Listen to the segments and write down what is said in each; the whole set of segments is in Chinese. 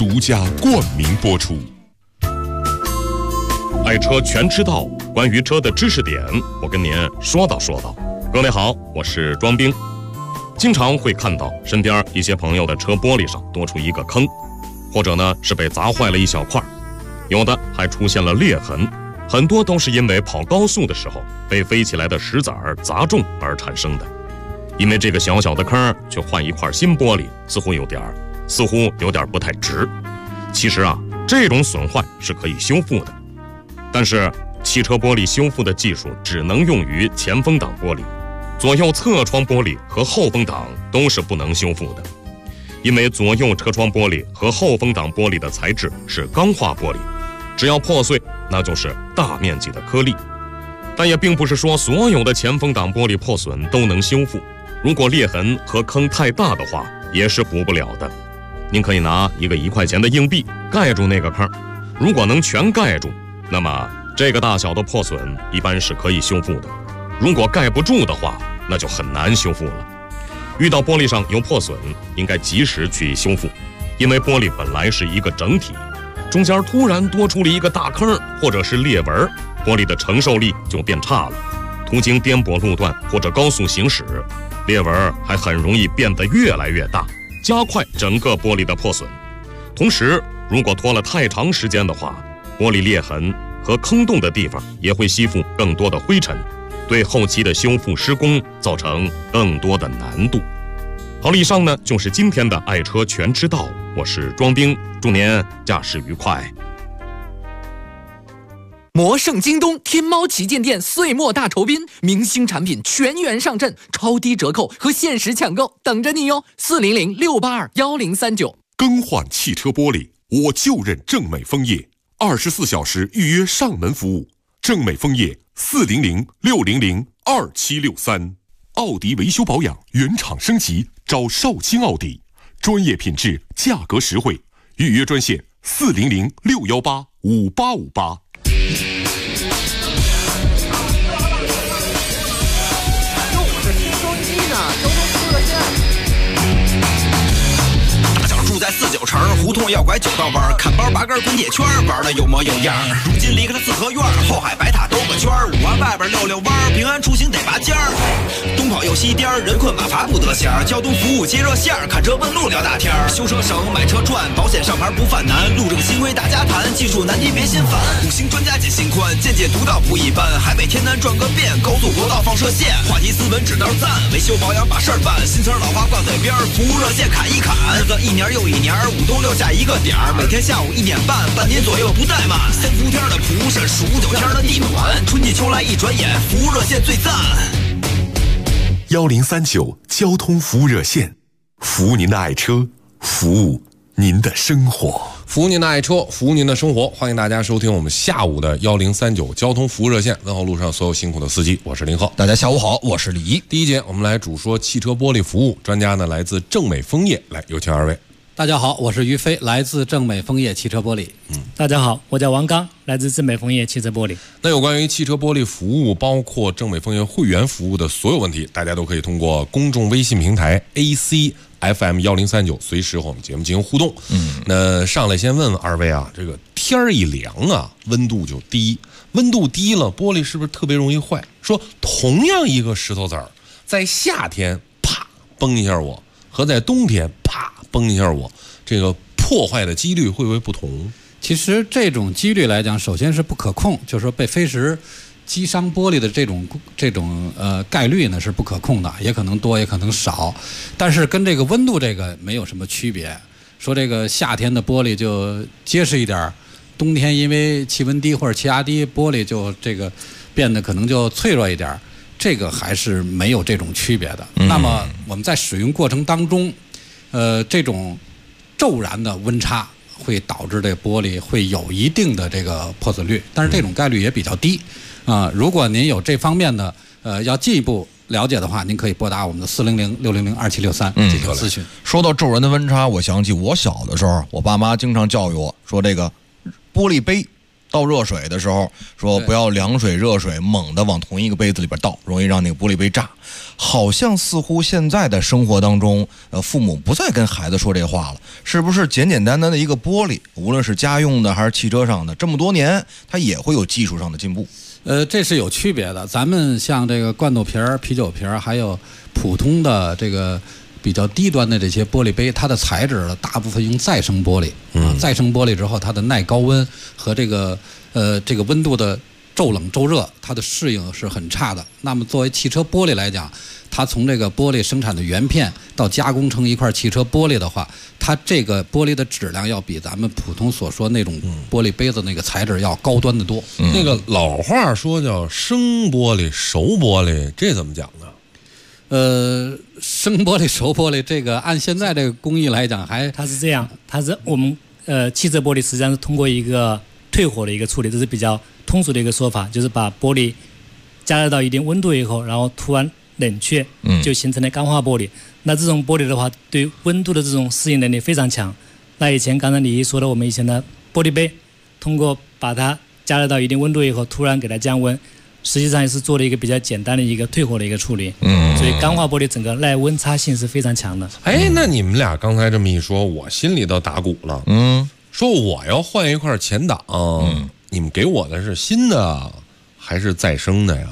独家冠名播出。爱车全知道，关于车的知识点，我跟您说道说道。各位好，我是庄兵。经常会看到身边一些朋友的车玻璃上多出一个坑，或者呢是被砸坏了一小块，有的还出现了裂痕，很多都是因为跑高速的时候被飞起来的石子儿砸中而产生的。因为这个小小的坑却换一块新玻璃，似乎有点不太值。其实啊，这种损坏是可以修复的，但是汽车玻璃修复的技术只能用于前风挡玻璃，左右侧窗玻璃和后风挡都是不能修复的。因为左右车窗玻璃和后风挡玻璃的材质是钢化玻璃，只要破碎，那就是大面积的颗粒。但也并不是说所有的前风挡玻璃破损都能修复，如果裂痕和坑太大的话，也是补不了的。您可以拿一个1块钱的硬币盖住那个坑，如果能全盖住，那么这个大小的破损一般是可以修复的。如果盖不住的话，那就很难修复了。遇到玻璃上有破损，应该及时去修复，因为玻璃本来是一个整体，中间突然多出了一个大坑或者是裂纹，玻璃的承受力就变差了。途经颠簸路段或者高速行驶，裂纹还很容易变得越来越大，加快整个玻璃的破损。同时，如果拖了太长时间的话，玻璃裂痕和坑洞的地方也会吸附更多的灰尘，对后期的修复施工造成更多的难度。好了，以上呢就是今天的爱车全知道，我是庄兵，祝您驾驶愉快。 魔圣京东天猫旗舰店岁末大酬宾，明星产品全员上阵，超低折扣和限时抢购等着你哟！400-682-1039。 更换汽车玻璃，我就认正美枫叶，24小时预约上门服务。正美枫叶400-600-2763。奥迪维修保养原厂升级，找少卿奥迪，专业品质，价格实惠，预约专线400-618-5858。 在49城胡同要拐9道弯，看包8根滚铁圈，玩的有模有样。如今离开了四合院，后海白塔兜个圈，5环外边溜溜弯，平安出行得拔尖儿。东跑又西颠，人困马乏不得闲。交通服务接热线，看车问路聊大天。修车省，买车赚，保险上牌不犯难。路正新规大家谈，技术难题别心烦。5星专家解心宽，见解独到不一般。海北天南转个遍，高速国道放射线。话题斯文指道赞，维修保养把事儿办。新词老话挂嘴边，服务热线砍一砍。日子一年又一年，5冬6夏一个点儿，每天下午1点半，半年左右不怠慢。3伏天的蒲山，数9天的地暖，春季秋来一转眼，服务热线最赞。 1039交通服务热线，服务您的爱车，服务您的生活， 服务您的爱车，服务您的生活。欢迎大家收听我们下午的1039交通服务热线，问候路上所有辛苦的司机，我是林浩。 大家下午好，我是李怡。 第一节我们来主说汽车玻璃服务，专家呢来自正美枫叶，来有请二位。 大家好，我是于飞，来自正美枫叶汽车玻璃。 大家好，我叫王刚，来自正美枫叶汽车玻璃。 那有关于汽车玻璃服务，包括正美枫叶会员服务的所有问题，大家都可以通过公众微信平台 ACFM1039随时和我们节目进行互动。那上来先问问二位啊，这个天儿一凉啊，温度就低，温度低了，玻璃是不是特别容易坏？说同样一个石头子儿，在夏天啪崩一下我，和在冬天啪崩一下我，这个破坏的几率会不会不同？ 其实这种几率来讲，首先是不可控，就是说被飞石击伤玻璃的这种概率呢是不可控的，也可能多也可能少，但是跟这个温度这个没有什么区别。说这个夏天的玻璃就结实一点，冬天因为气温低或者气压低，玻璃就这个变得可能就脆弱一点，这个还是没有这种区别的。那么我们在使用过程当中，这种骤然的温差会导致这玻璃会有一定的这个破损率，但是这种概率也比较低。如果您有这方面的要进一步了解的话，您可以拨打我们的400-600-2763进行咨询。 说到骤然的温差，我想起我小的时候，我爸妈经常教育我说，这个玻璃杯倒热水的时候说不要凉水热水猛地往同一个杯子里边倒，容易让那个玻璃杯炸。好像似乎现在的生活当中，父母不再跟孩子说这话了，是不是简简单单的一个玻璃，无论是家用的还是汽车上的，这么多年它也会有技术上的进步？ 这是有区别的。咱们像这个罐头瓶儿、啤酒瓶儿，还有普通的这个比较低端的这些玻璃杯，它的材质呢，大部分用再生玻璃啊。再生玻璃之后，它的耐高温和这个温度的骤冷骤热，它的适应是很差的。那么作为汽车玻璃来讲，它从这个玻璃生产的原片到加工成一块汽车玻璃的话，它这个玻璃的质量要比咱们普通所说那种玻璃杯子那个材质要高端得多。 那个老话说叫生玻璃熟玻璃，这怎么讲呢？ 生玻璃熟玻璃，这个按现在这个工艺来讲， 它是这样，它是我们汽车玻璃实际上是通过一个退火的一个处理，这是比较通俗的一个说法，就是把玻璃加热到一定温度以后，然后突然冷却，就形成了钢化玻璃。那这种玻璃的话，对温度的这种适应能力非常强。那以前刚才李一说的，我们以前的玻璃杯，通过把它加热到一定温度以后，突然给它降温，实际上也是做了一个比较简单的一个退火的一个处理。所以钢化玻璃整个耐温差性是非常强的。 哎，那你们俩刚才这么一说，我心里都打鼓了。说我要换一块前挡，你们给我的是新的还是再生的呀？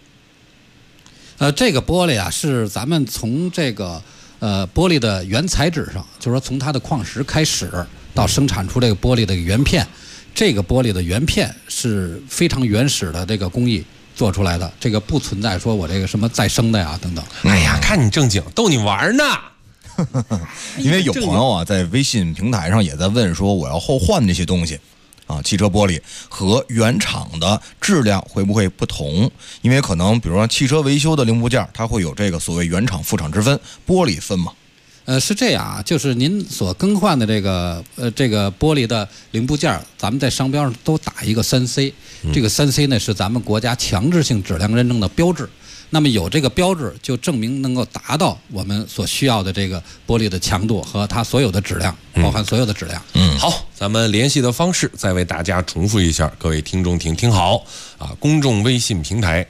这个玻璃啊，是咱们从这个玻璃的原材质上，就是说从它的矿石开始到生产出这个玻璃的原片，这个玻璃的原片是非常原始的这个工艺做出来的，这个不存在说我这个什么再生的呀等等。 哎呀，看你正经，逗你玩呢。 因为有朋友啊在微信平台上也在问说，我要后换这些东西啊，汽车玻璃和原厂的质量会不会不同？因为可能比如说汽车维修的零部件，它会有这个所谓原厂副厂之分，玻璃分嘛。 是这样啊，就是您所更换的这个玻璃的零部件，咱们在商标上都打一个3C，这个3C 呢是咱们国家强制性质量认证的标志。那么有这个标志，就证明能够达到我们所需要的这个玻璃的强度和它所有的质量，包含所有的质量。 好，咱们联系的方式再为大家重复一下，各位听众听好啊！公众微信平台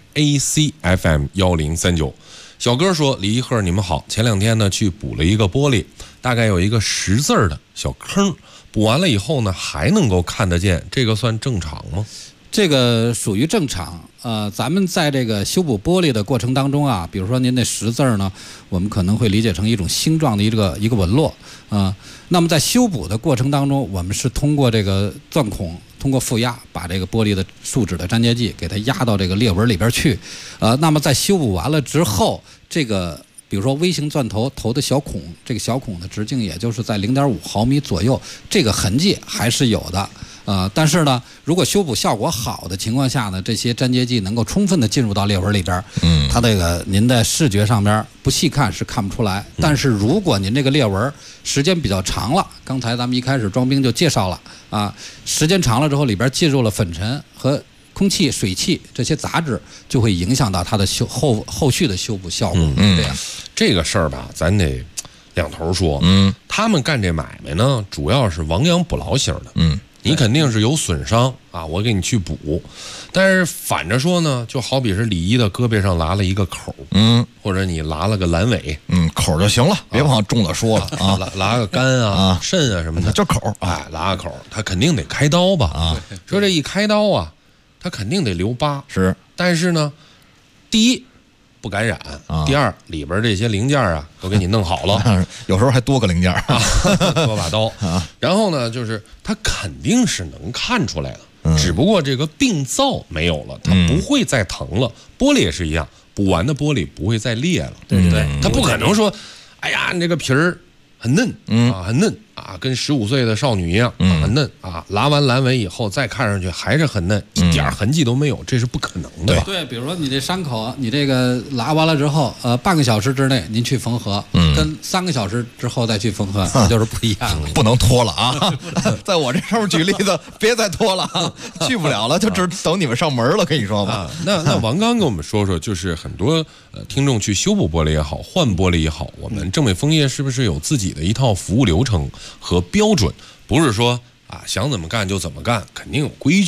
ACFM1039。小哥说：“李一鹤，你们好，前2天呢去补了一个玻璃，大概有一个10字的小坑，补完了以后呢还能够看得见，这个算正常吗？” 这个属于正常。咱们在这个修补玻璃的过程当中啊，比如说您那10字呢，我们可能会理解成一种星状的一个纹络啊。那么在修补的过程当中，我们是通过这个钻孔，通过负压，把这个玻璃的树脂的粘结剂给它压到这个裂纹里边去。那么在修补完了之后，这个比如说微型钻头的小孔，这个小孔的直径也就是在0.5毫米左右，这个痕迹还是有的。但是呢，如果修补效果好的情况下呢，这些粘结剂能够充分的进入到裂纹里边，它这个您在视觉上边不细看是看不出来。但是如果您这个裂纹时间比较长了，刚才咱们一开始庄兵就介绍了啊，时间长了之后里边进入了粉尘和空气、水汽这些杂质，就会影响到它的后续的修补效果。这样， 这个事儿吧，咱得两头说。他们干这买卖呢，主要是亡羊补牢型的。你肯定是有损伤啊，我给你去补。但是反着说呢，就好比是李一的胳膊上拉了一个口，或者你拉了个阑尾， 口就行了，别往重了说了啊， 拉个肝啊、肾啊什么的， 就口， 哎，拉个口，他肯定得开刀吧？啊，说这一开刀啊，他肯定得留疤。是，但是呢，第一不感染，第二里边这些零件啊都给你弄好了， 有时候还多个零件啊， 多把刀啊。然后呢，就是它肯定是能看出来的，只不过这个病灶没有了，它不会再疼了。玻璃也是一样，补完的玻璃不会再裂了，对不对？它不可能说，哎呀，你这个皮儿很嫩啊，很嫩啊，跟15岁的少女一样，很嫩啊。拉完阑尾以后再看上去还是很嫩，一点痕迹都没有，这是不可能的。 对，比如说你这伤口，你这个拉完了之后，半个小时之内您去缝合，跟3个小时之后再去缝合，那就是不一样了。 不能拖了啊！在我这上面举例子，别再拖了啊，去不了了，就只等你们上门了，跟你说吧。 那王刚跟我们说说，就是很多听众去修补玻璃也好，换玻璃也好，我们正美枫叶是不是有自己的一套服务流程和标准？不是说啊想怎么干就怎么干，肯定有规矩吧？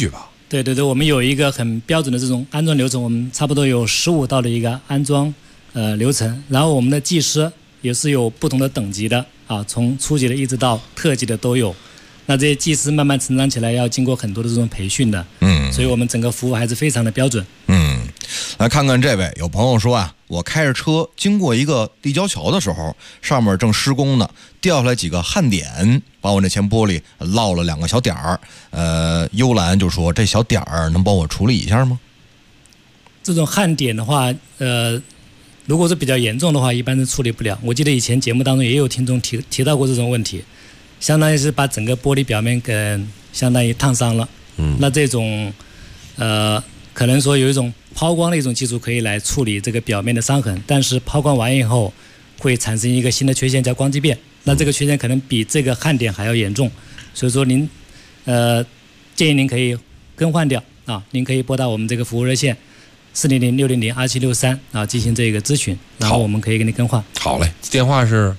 对对对，我们有一个很标准的这种安装流程，我们差不多有15道的一个安装流程，然后我们的技师也是有不同的等级的啊，从初级的一直到特级的都有。那这些技师慢慢成长起来，要经过很多的这种培训的，所以我们整个服务还是非常的标准。 来看看这位，有朋友说啊，我开着车经过一个立交桥的时候，上面正施工呢，掉下来几个焊点，把我那前玻璃落了2个小点儿。幽兰就说这小点儿能帮我处理一下吗？ 这种焊点的话，如果是比较严重的话，一般是处理不了。我记得以前节目当中也有听众提到过这种问题，相当于是把整个玻璃表面给相当于烫伤了。那这种可能说有一种抛光的一种技术可以来处理这个表面的伤痕，但是抛光完以后会产生一个新的缺陷叫光畸变，那这个缺陷可能比这个焊点还要严重，所以说您建议您可以更换掉啊，您可以拨打我们这个服务热线400-600-2763啊进行这个咨询，然后我们可以给你更换。 好嘞，电话是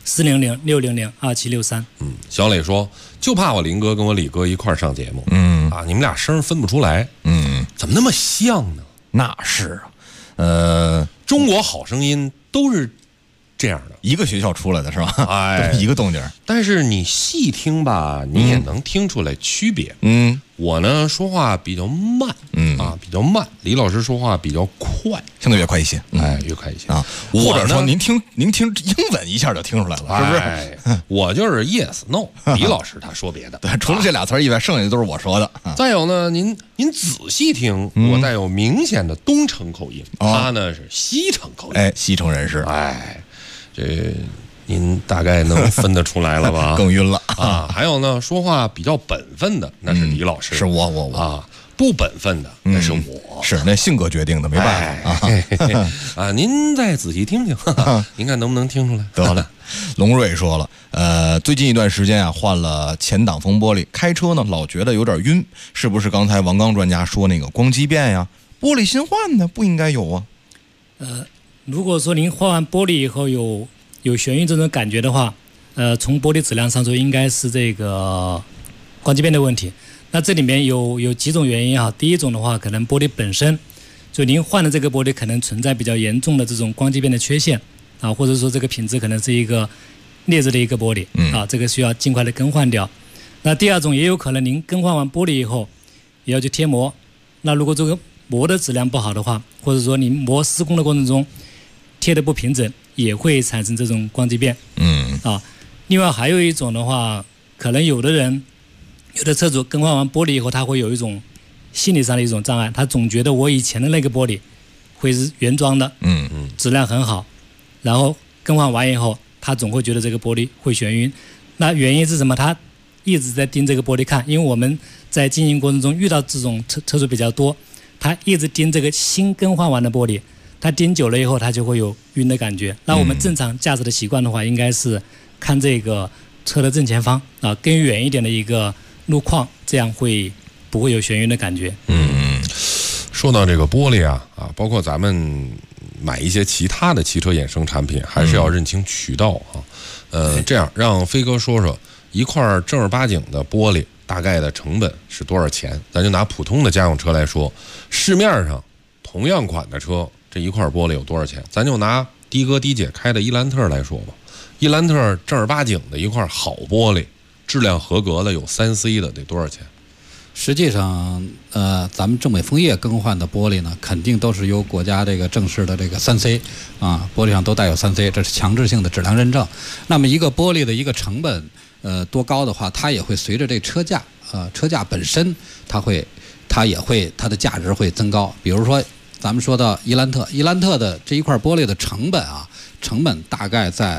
400-600-2763。 小磊说就怕我林哥跟我李哥一块儿上节目，你们俩声分不出来，怎么那么像呢？ 那是啊， 中国好声音都是这样的， 一个学校出来的是吧？ 哎， 一个动静。但是你细听吧，你也能听出来区别。我呢说话比较慢，比较慢。李老师说话比较快， 相对越快一些， 越快一些啊。或者说您听英文一下就听出来了，是不是？ 我就是 yes no， 李老师他说别的， 对，除了这俩词以外，剩下的都是我说的。 再有呢，您仔细听，我带有明显的东城口音，他呢是西城口音， 西城人士， 这您大概能分得出来了吧？ 更晕了啊！还有呢，说话比较本分的那是李老师， 是我啊，不本分的那是我， 是那性格决定的，没办法啊。您再仔细听听，您看能不能听出来？ 得了，龙瑞说了，最近一段时间啊，换了前挡风玻璃，开车呢老觉得有点晕，是不是刚才王刚专家说那个光畸变呀？玻璃新换的不应该有啊？ 如果说您换完玻璃以后有眩晕这种感觉的话，从玻璃质量上说应该是这个光畸变的问题。那这里面有几种原因啊。第一种的话，可能玻璃本身就您换的这个玻璃可能存在比较严重的这种光畸变的缺陷啊，或者说这个品质可能是一个劣质的一个玻璃啊，这个需要尽快的更换掉。那第二种也有可能您更换完玻璃以后也要去贴膜，那如果这个膜的质量不好的话，或者说您膜施工的过程中贴的不平整，也会产生这种光畸变。另外还有一种的话，可能有的车主更换完玻璃以后，他会有一种心理上的一种障碍，他总觉得我以前的那个玻璃会是原装的，质量很好，然后更换完以后，他总会觉得这个玻璃会眩晕。那原因是什么？他一直在盯这个玻璃看，因为我们在经营过程中遇到这种车主比较多，他一直盯这个新更换完的玻璃，他盯久了以后，他就会有晕的感觉。那我们正常驾驶的习惯的话，应该是看这个车的正前方啊，更远一点的一个路况，这样不会有眩晕的感觉。 说到这个玻璃啊，包括咱们买一些其他的汽车衍生产品，还是要认清渠道啊。这样让飞哥说说一块正儿八经的玻璃大概的成本是多少钱？咱就拿普通的家用车来说，市面上同样款的车，这一块玻璃有多少钱？咱就拿的哥的姐开的伊兰特来说吧，伊兰特正儿八经的一块好玻璃，质量合格的有3C 的得多少钱？ 实际上，咱们正美枫叶更换的玻璃呢，肯定都是由国家这个正式的这个3C 啊，玻璃上都带有3C，这是强制性的质量认证。那么一个玻璃的一个成本，多高的话，它也会随着这车价，车价本身它的价值会增高。比如说，咱们说到伊兰特的这一块玻璃的成本大概在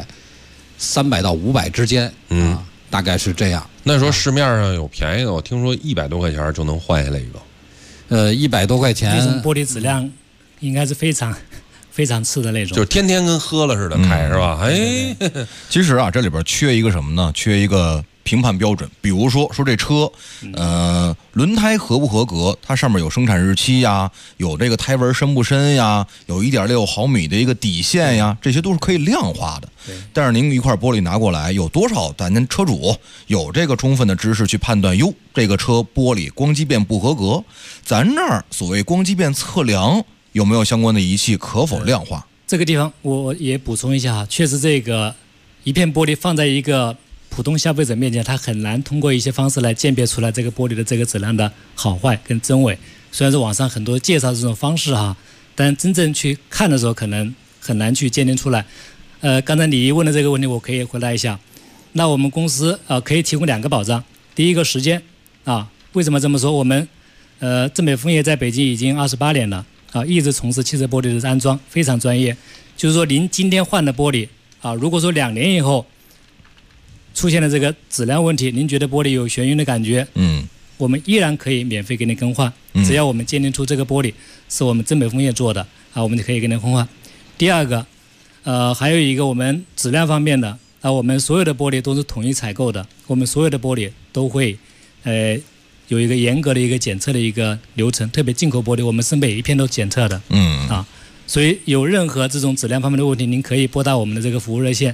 300到500之间，大概是这样。 那时候市面上有便宜的，我听说100多块钱就能换下来一个。 100多块钱， 那种玻璃质量应该是非常非常次的那种， 就是天天跟喝了似的开，是吧？ 其实啊，这里边缺一个什么呢？缺一个评判标准，比如说这车，轮胎合不合格，它上面有生产日期呀，有这个胎纹深不深呀，有1.6毫米的一个底线呀，这些都是可以量化的。但是您一块玻璃拿过来，有多少咱车主有这个充分的知识去判断，哟，这个车玻璃光击变不合格，咱这儿所谓光击变测量有没有相关的仪器，可否量化？ 这个地方我也补充一下，确实这个一片玻璃放在一个普通消费者面前，他很难通过一些方式来鉴别出来这个玻璃的这个质量的好坏跟真伪。虽然说网上很多介绍这种方式哈，但真正去看的时候可能很难去鉴定出来。刚才你问的这个问题我可以回答一下。那我们公司可以提供2个保障。第一个时间啊，为什么这么说？我们正美枫叶在北京已经28年了啊，一直从事汽车玻璃的安装，非常专业。就是说您今天换的玻璃啊，如果说2年以后出现了这个质量问题，您觉得玻璃有眩晕的感觉，我们依然可以免费给您更换，只要我们鉴定出这个玻璃是我们正美枫叶做的啊，我们就可以给您更换。第二个，还有一个我们质量方面的啊，我们所有的玻璃都是统一采购的，我们所有的玻璃都会有一个严格的一个检测的一个流程，特别进口玻璃我们是每一片都检测的，所以有任何这种质量方面的问题，您可以拨打我们的这个服务热线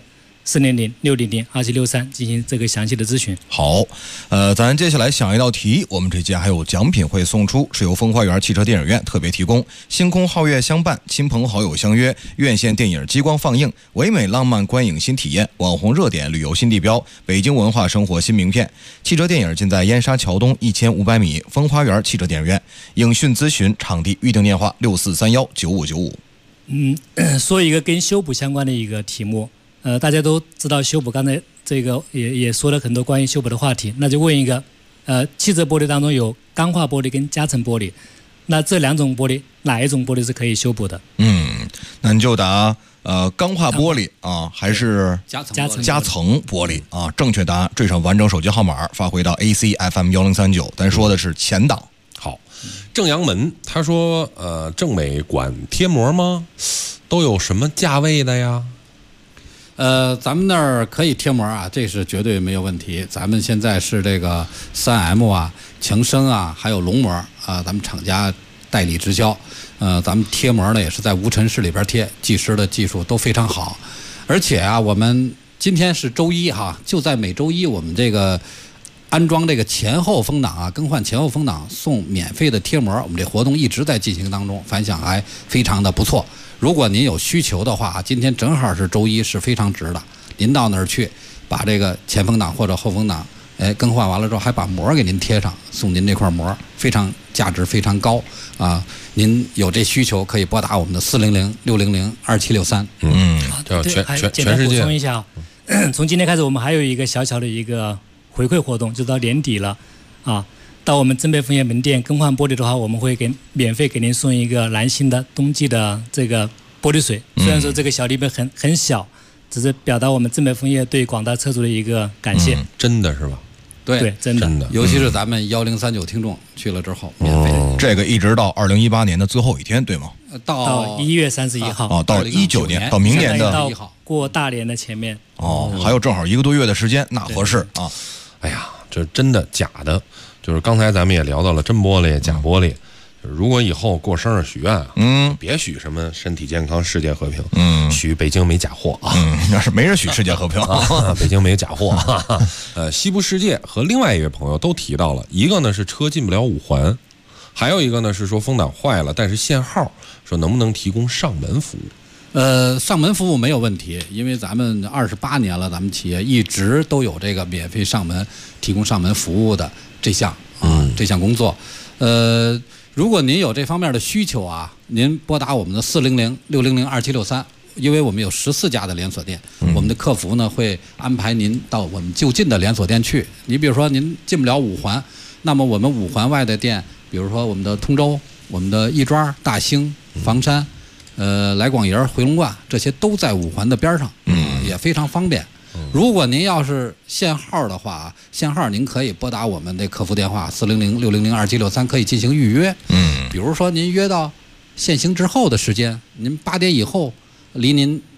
400-600-2763进行这个详细的咨询。 好，咱接下来想一道题，我们这届还有奖品会送出，是由风花园汽车电影院特别提供，星空皓月相伴，亲朋好友相约，院线电影激光放映，唯美浪漫观影新体验，网红热点旅游新地标，北京文化生活新名片。汽车电影尽在燕莎桥东1500米风花园汽车电影院，影讯咨询场地预订电话64319595。 说一个跟修补相关的一个题目。大家都知道修补，刚才这个也说了很多关于修补的话题，那就问一个，汽车玻璃当中有钢化玻璃跟夹层玻璃，那这2种玻璃哪一种玻璃是可以修补的？ 那你就答钢化玻璃啊，还是夹层玻璃啊？正确答案缀上完整手机号码发回到 ACFM1039，咱说的是前档。 好，正阳门他说，正美管贴膜吗？都有什么价位的呀？ 咱们那儿可以贴膜啊，这是绝对没有问题。咱们现在是这个3M 啊、强生啊，还有龙膜啊，咱们厂家代理直销。咱们贴膜呢也是在无尘室里边贴，技师的技术都非常好。而且啊，我们今天是周一哈，就在每周一我们这个安装这个前后风挡啊，更换前后风挡送免费的贴膜，我们这活动一直在进行当中，反响还非常的不错。如果您有需求的话，今天正好是周一，是非常值的。您到那儿去，把这个前风挡或者后风挡，更换完了之后，还把膜给您贴上，送您这块膜，非常价值非常高啊！您有这需求，可以拨打我们的400-600-2763。 全世界。补充一下，从今天开始，我们还有一个小小的一个回馈活动，就到年底了啊。到我们正美枫叶门店更换玻璃的话，我们会免费给您送一个蓝星的冬季的这个玻璃水。虽然说这个小礼品很小，只是表达我们正美枫叶对广大车主的一个感谢。 真的是吧？ 对，真的。 尤其是咱们1039听众去了之后，免费。 这个一直到2018年的最后一天，对吗？ 到1月31号。 到19年，到明年的 1号，过大年的前面。 还有正好1个多月的时间，那合适啊。 哎呀，这真的假的？就是刚才咱们也聊到了真玻璃、假玻璃。如果以后过生日许愿，别许什么身体健康、世界和平，许北京没假货啊， 那是没人许世界和平啊，北京没假货。西部世界和另外一位朋友都提到了，一个呢是车进不了5环，还有一个呢是说风挡坏了，但是限号，说能不能提供上门服务？ 上门服务没有问题，因为咱们28年了，咱们企业一直都有这个免费上门提供上门服务的这项工作。如果您有这方面的需求啊，您拨打我们的400-600-2763，因为我们有14家的连锁店，我们的客服呢会安排您到我们就近的连锁店去。你比如说您进不了5环，那么我们5环外的店，比如说我们的通州、我们的亦庄、大兴、房山、来广营、回龙观，这些都在5环的边上，也非常方便。如果您要是限号的话，限号您可以拨打我们的客服电话400-600-2763，可以进行预约。比如说您约到限行之后的时间，您8点以后，离您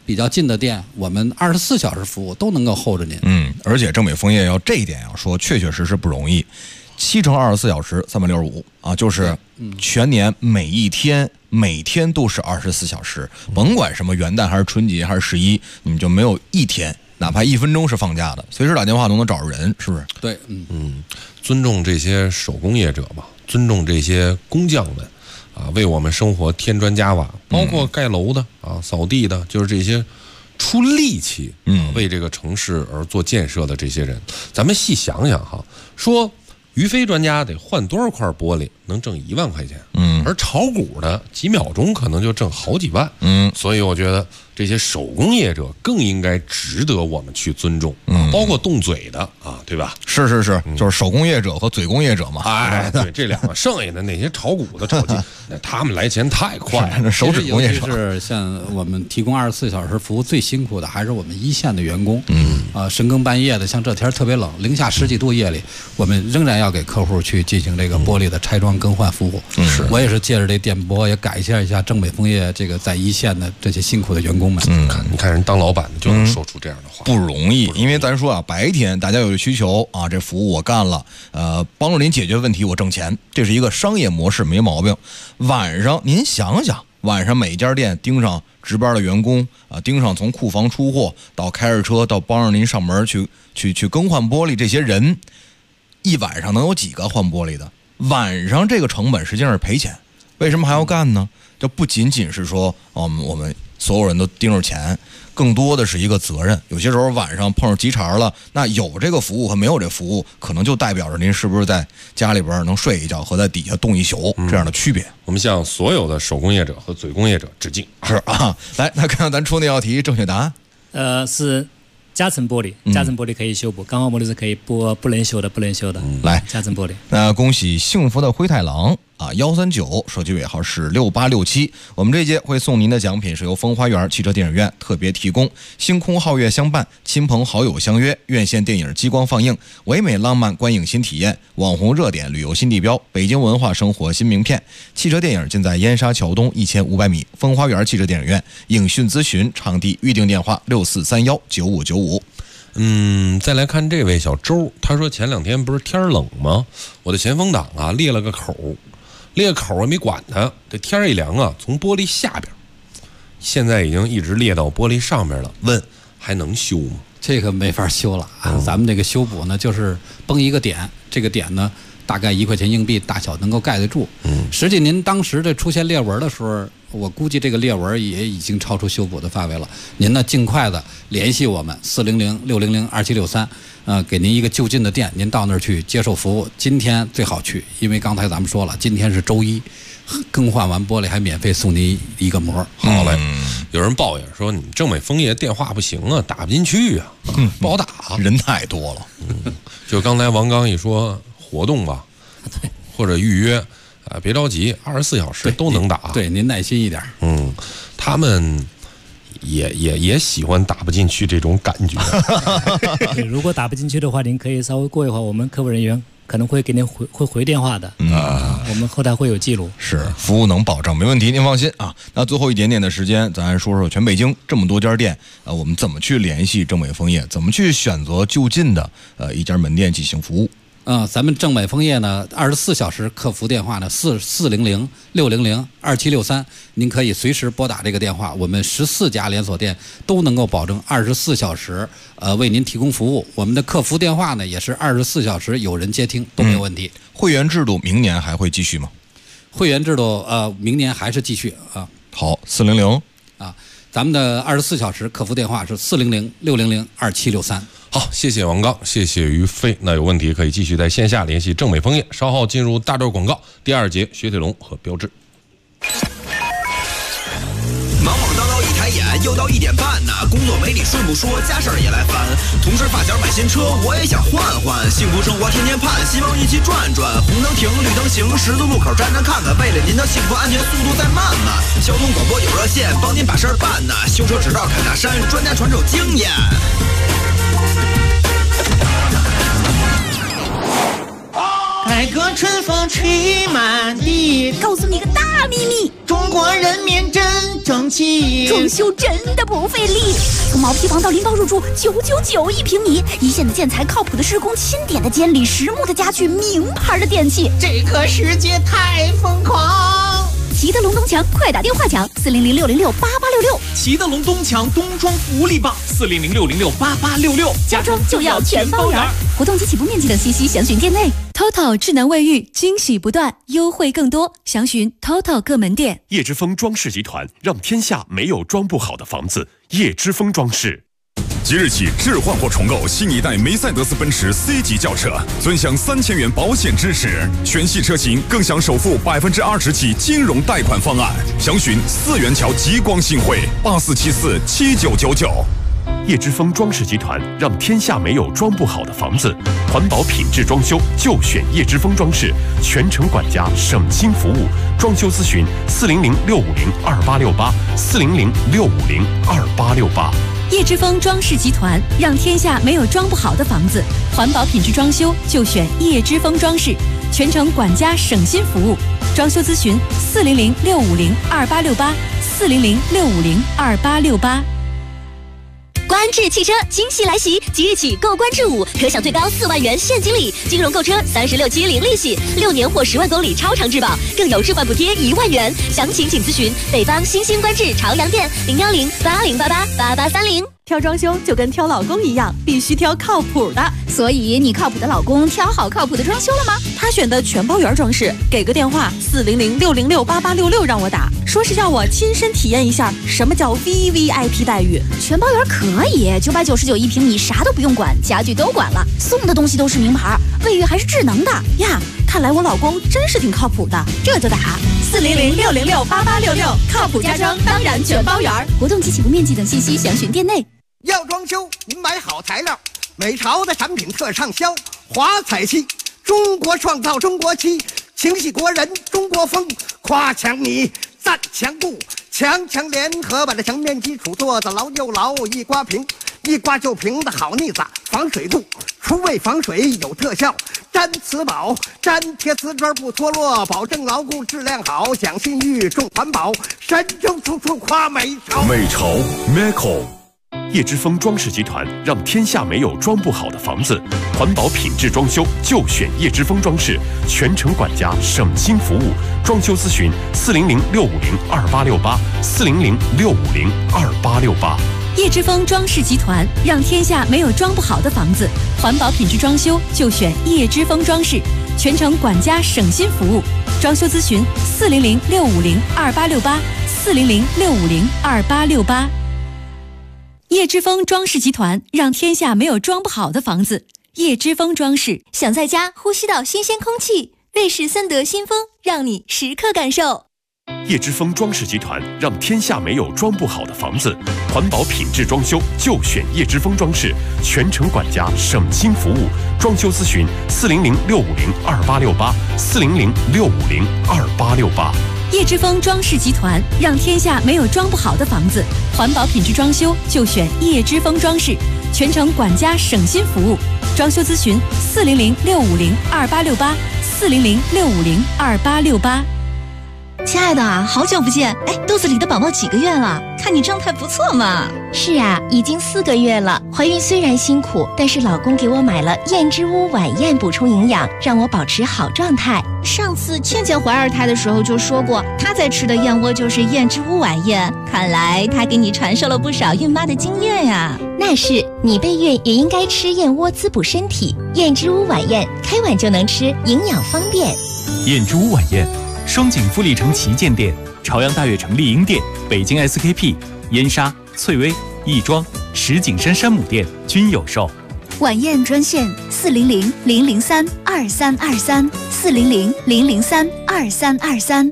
比较近的店，我们24小时服务都能够候着您。 而且正美枫叶这一点要说，确确实实不容易。7乘24小时365啊，就是全年每一天每天都是24小时，甭管什么元旦还是春节还是11，你们就没有一天哪怕1分钟是放假的，随时打电话都能找着人，是不是？ 对， 尊重这些手工业者吧，尊重这些工匠们啊，为我们生活添砖加瓦，包括盖楼的啊、扫地的，就是这些出力气为这个城市而做建设的这些人。咱们细想想哈，说于飞专家得换多少块玻璃能挣1万块钱？而炒股的几秒钟可能就挣好几万。所以我觉得这些手工业者更应该值得我们去尊重。包括动嘴的啊，对吧？ 是，就是手工业者和嘴工业者嘛。 哎，对，这两个，剩下的那些炒股的、炒鸡，他们来钱太快了。 手指工业者是像我们提供24小时服务最辛苦的还是我们一线的员工。深更半夜的，像这天特别冷，零下10几度夜里，我们仍然要给客户去进行这个玻璃的拆装更换服务。我也是借着这电波，也感谢一下正美枫叶这个在一线的这些辛苦的员工们。 你看人当老板的就能说出这样的话， 不容易。因为咱说啊，白天大家有需求啊，这服务我干了，帮助您解决问题，我挣钱，这是一个商业模式，没毛病。晚上您想想，晚上每家店盯上值班的员工啊，盯上从库房出货到开着车到帮着您上门去更换玻璃，这些人一晚上能有几个换玻璃的？晚上这个成本实际上是赔钱，为什么还要干呢？这不仅仅是说我们所有人都盯着钱，更多的是一个责任。有些时候晚上碰上急茬了，那有这个服务和没有这服务，可能就代表着您是不是在家里边能睡一觉和在底下冻一宿这样的区别。 我们向所有的手工业者和嘴工业者致敬。 是啊，来，那看看咱出那道题正确答案。 是夹层玻璃，夹层玻璃可以修补，钢化玻璃是可以不能修的， 来， 夹层玻璃。 那恭喜幸福的灰太狼啊，139手机尾号是6867。我们这一届会送您的奖品是由风花园汽车电影院特别提供，星空皓月相伴，亲朋好友相约，院线电影激光放映，唯美浪漫观影新体验，网红热点旅游新地标，北京文化生活新名片。汽车电影尽在燕莎桥东1500米风花园汽车电影院。影讯咨询场地预订电话64319595。 再来看这位小周，他说前2天不是天冷吗？我的前风挡啊裂了个口，裂口也没管它，这天一凉啊，从玻璃下边，现在已经一直裂到玻璃上面了。问还能修吗？ 这个没法修了啊！咱们这个修补呢，就是崩一个点，这个点呢大概1块钱硬币大小能够盖得住。实际您当时这出现裂纹的时候，我估计这个裂纹也已经超出修补的范围了。您呢尽快的联系我们400-600-2763，给您一个就近的店，您到那儿去接受服务。今天最好去，因为刚才咱们说了，今天是周一，更换完玻璃还免费送您一个膜。 好嘞。有人抱怨说你们正美枫叶电话不行啊，打不进去啊，不好打， 人太多了。 就刚才王刚一说活动吧，或者预约别着急，24小时都能打。 对，您耐心一点。 他们也喜欢打不进去这种感觉。 对，如果打不进去的话，您可以稍微过一会儿，我们客服人员可能会给您回电话的。我们后台会有记录。 是，服务能保证，没问题，您放心啊。那最后一点点的时间，咱说说全北京这么多家店，我们怎么去联系正美枫叶，怎么去选择就近的一家门店进行服务。 咱们正美枫叶呢，24小时客服电话呢400-600-2763，您可以随时拨打这个电话，我们14家连锁店都能够保证24小时为您提供服务。我们的客服电话呢也是24小时有人接听，都没有问题。 会员制度明年还会继续吗？ 会员制度明年还是继续啊。 好，400 咱们的24小时客服电话是400-600-2763。 好，谢谢王刚，谢谢于飞。那有问题可以继续在线下联系正美枫叶。稍后进入大段广告，第2节雪铁龙和标致。 忙忙叨叨一抬眼，又到1点半呢，工作没理顺不说，家事儿也来烦。同事发小买新车，我也想换换，幸福生活天天盼，希望一起转转。红灯停，绿灯行，十字路口站站看看，为了您的幸福安全，速度再慢慢。交通广播有热线，帮您把事儿办呢。修车指导侃大山，专家传授经验。 改革春风吹满地， 告诉你个大秘密， 中国国人民真争气。 装修真的不费力，从毛坯房到拎包入住，999一平米，一线的建材，靠谱的施工，钦点的监理，实木的家具，名牌的电器， 这个世界太疯狂。 齐德龙东墙，快打电话抢400-606-8866。 齐德龙东墙冬装福利棒，400-606-8866， 家装就要全包圆。活动及起步面积等信息详询店内。TOTO 智能卫浴，惊喜不断，优惠更多，详询 TOTO 各门店。 叶之峰装饰集团，让天下没有装不好的房子。叶之峰装饰。 即日起置换或重购新一代梅赛德斯奔驰 C 级轿车，尊享3000元保险支持，全系车型更享首付20%起金融贷款方案。详询4元桥极光新汇84747999。 叶之峰装饰集团，让天下没有装不好的房子。环保品质装修就选叶之峰装饰，全程管家，省心服务。装修咨询400-650-2868，400-650-2868。 叶之峰装饰集团，让天下没有装不好的房子。环保品质装修就选叶之峰装饰，全程管家，省心服务。装修咨询400-650-2868，400-650-2868。观致汽车惊喜来袭，即日起购观致5可享最高4万元现金礼，金融购车36期零利息，6年或10万公里超长质保，更有置换补贴1万元。详情请咨询北方新兴观致朝阳店010-8088-8830。挑装修就跟挑老公一样，必须挑靠谱的。所以你靠谱的老公挑好靠谱的装修了吗？他选的全包圆装饰，给个电话400-606-8866让我打，说是要我亲身体验一下什么叫 VVIP 待遇。全包圆可以999一平米，啥都不用管，家具都管了，送的东西都是名牌，卫浴还是智能的呀。看来我老公真是挺靠谱的，这就打400-606-8866，靠谱家装当然全包圆。活动及起步面积等信息详询店内。 要装修，您买好材料，美潮的产品特畅销。华彩漆，中国创造中国漆，情系国人中国风。夸墙泥，赞墙布，强联合把这墙面基础做得牢又牢，一刮平，一刮就平的好腻子，防水度，除味防水有特效。粘瓷宝，粘贴瓷砖不脱落，保证牢固质量好，讲信誉重环保，神州处处夸美潮。 美潮 Meco。叶之峰装饰集团，让天下没有装不好的房子。环保品质装修就选叶之峰装饰，全程管家，省心服务。装修咨询400-650-2868，400-650-2868。叶之峰装饰集团，让天下没有装不好的房子。环保品质装修就选叶之峰装饰，全程管家，省心服务。装修咨询400-650-2868，400-650-2868。叶之峰装饰集团，让天下没有装不好的房子。叶之峰装饰，想在家呼吸到新鲜空气，瑞士森德新风，让你时刻感受。叶之峰装饰集团，让天下没有装不好的房子。环保品质装修就选叶之峰装饰，全程管家，省心服务。装修咨询400-650-2868，400-650-2868。叶之峰装饰集团，让天下没有装不好的房子。环保品质装修就选叶之峰装饰，全程管家，省心服务。装修咨询400-650-2868，400-650-2868。 亲爱的，好久不见！哎，肚子里的宝宝几个月了？看你状态不错嘛。 是啊，已经4个月了。怀孕虽然辛苦，但是老公给我买了燕之屋晚宴补充营养，让我保持好状态。上次倩倩怀2胎的时候就说过，她在吃的燕窝就是燕之屋晚宴。看来她给你传授了不少孕妈的经验呀。那是，你备孕也应该吃燕窝滋补身体。燕之屋晚宴，开碗就能吃，营养方便。 燕之屋晚宴。双井富力城旗舰店、朝阳大悦城丽婴店、北京 SKP、燕莎、翠微、亦庄、石景山山姆店均有售。 晚宴专线400-003-2323，400-003-2323。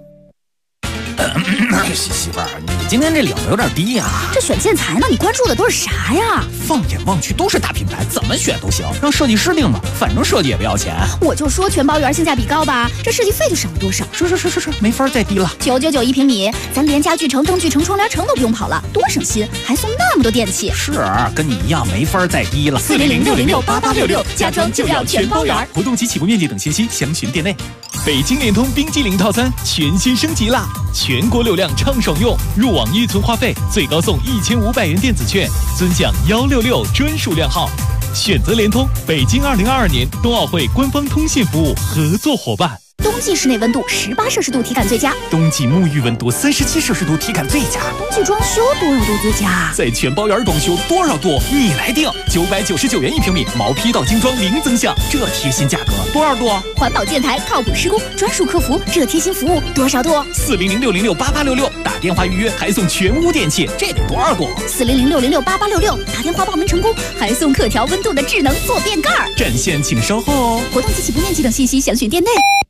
媳妇儿，你今天这领子有点低呀。 这选建材呢，你关注的都是啥呀？ 放眼望去都是大品牌，怎么选都行，让设计师定吧，反正设计也不要钱。 我就说全包圆性价比高吧，这设计费就省了多少？ 是，没法再低了。 999一平米，咱连家具城、灯具城、窗帘城都不用跑了，多省心，还送那么多电器。 是，跟你一样没法再低了。 400-606-8866，家装就要全包圆。 活动及起步面积等信息详询店内。北京联通冰激凌套餐全新升级啦！全全国流量畅爽用，入网预存话费最高送1500元电子券，尊享166专属量号。选择联通，北京2022年冬奥会官方通信服务合作伙伴。 冬季室内温度18摄氏度体感最佳， 冬季沐浴温度37摄氏度体感最佳， 冬季装修多少度最佳？ 在全包园装修多少度？你来定，999元1平米，毛坯到精装零增项，这贴心价格多少度？ 环保建材，靠谱施工，专属客服，这贴心服务多少度 ？400-606-8866，打电话预约还送全屋电器，这得多少度 ？400-606-8866，打电话报名成功还送可调温度的智能坐便盖。 占线请稍后哦。 活动及起步面积等信息详询店内。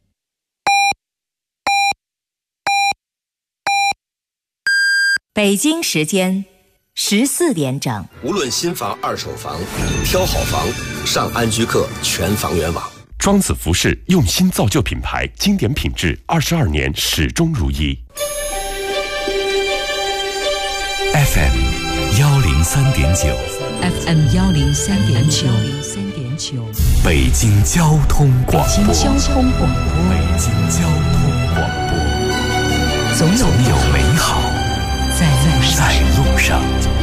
北京时间14点整。 无论新房、二手房，挑好房，上安居客全房源网。 庄子服饰用心造就品牌，经典品质，22年始终如一。 FM 103.9 ，FM 103.9， 北京交通广播， 北京交通广播，总有美好在路上。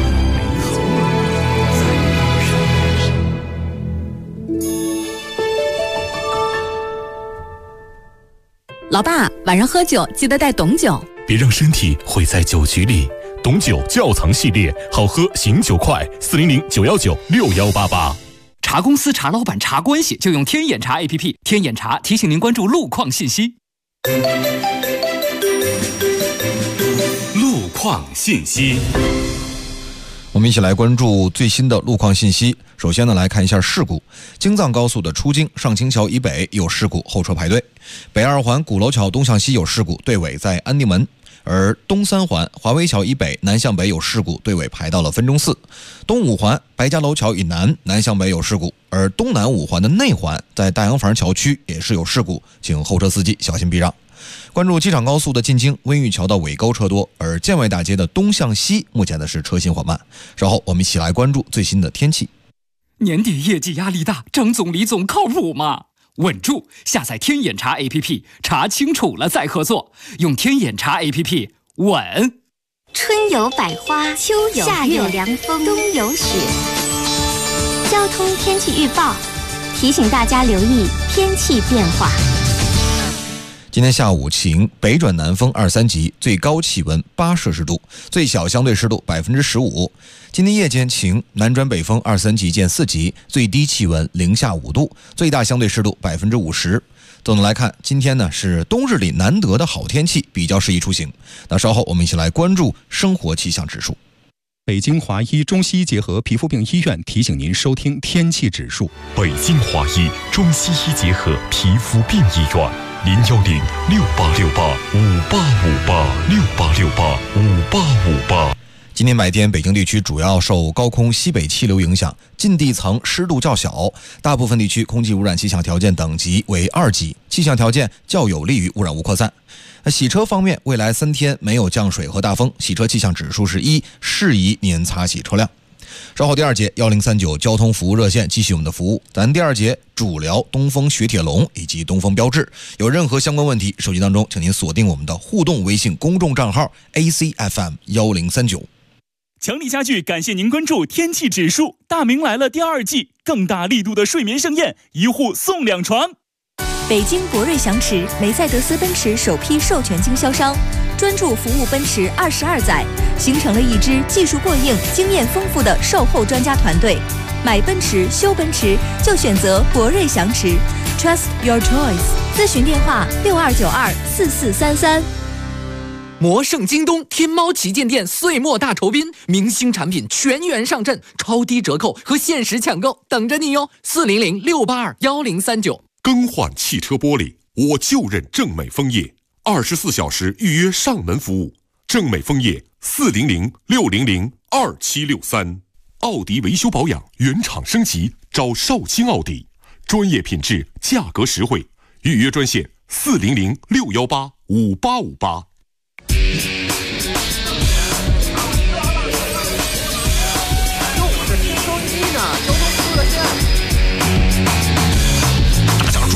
老爸，晚上喝酒记得带董酒， 别让身体毁在酒局里。董酒窖藏系列，好喝醒酒快，400-919-6188。 查公司、查老板、查关系，就用天眼查 APP。天眼查提醒您关注路况信息。 路况信息， 我们一起来关注最新的路况信息。首先呢，来看一下事故。京藏高速的出京上清桥以北有事故，后车排队；北二环鼓楼桥东向西有事故，队尾在安定门。而东三环华威桥以北南向北有事故，队尾排到了分钟寺；东五环白家楼桥以南南向北有事故，而东南五环的内环在大洋房桥区也是有事故，请后车司机小心避让。关注机场高速的进京温榆桥的尾沟车多，而建外大街的东向西目前的是车行缓慢。稍后我们一起来关注最新的天气。 年底业绩压力大，张总李总靠谱吗？稳住！下载天眼查 APP， 查清楚了再合作。用天眼查 APP， 稳。 春有百花，秋有夏有凉风，冬有雪。交通天气预报提醒大家留意天气变化。 今天下午晴，北转南风2、3级，最高气温8摄氏度，最小相对湿度15%。今天夜间晴，南转北风2、3级见4级，最低气温零下5度，最大相对湿度50%。总的来看，今天呢是冬日里难得的好天气，比较适宜出行。那稍后我们一起来关注生活气象指数。 北京华医中西医结合皮肤病医院提醒您收听天气指数。 北京华医中西医结合皮肤病医院。010-6868-5858，6868-5858。 今天白天，北京地区主要受高空西北气流影响，近地层湿度较小，大部分地区空气污染气象条件等级为2级，气象条件较有利于污染物扩散。洗车方面，未来3天没有降水和大风，洗车气象指数是1，适宜您擦洗车辆。稍后第2节1039交通服务热线继续我们的服务，咱第2节主聊东风雪铁龙以及东风标致。有任何相关问题，手机当中请您锁定我们的互动微信公众账号 ACFM1039。 强力家具感谢您关注天气指数。大明来了第2季，更大力度的睡眠盛宴，1户送2床。 北京博瑞祥驰，梅赛德斯奔驰首批授权经销商，专注服务奔驰22载，形成了一支技术过硬、经验丰富的售后专家团队。买奔驰、修奔驰就选择博瑞祥驰 ，Trust your choice。咨询电话62924433。 魔盛京东天猫旗舰店岁末大酬宾，明星产品全员上阵，超低折扣和限时抢购等着你哟！400-682-1039。 更换汽车玻璃，我就认正美枫叶，24小时预约上门服务。正美枫叶400-600-2763。奥迪维修保养原厂升级，找少卿奥迪，专业品质，价格实惠。预约专线400-618-5858。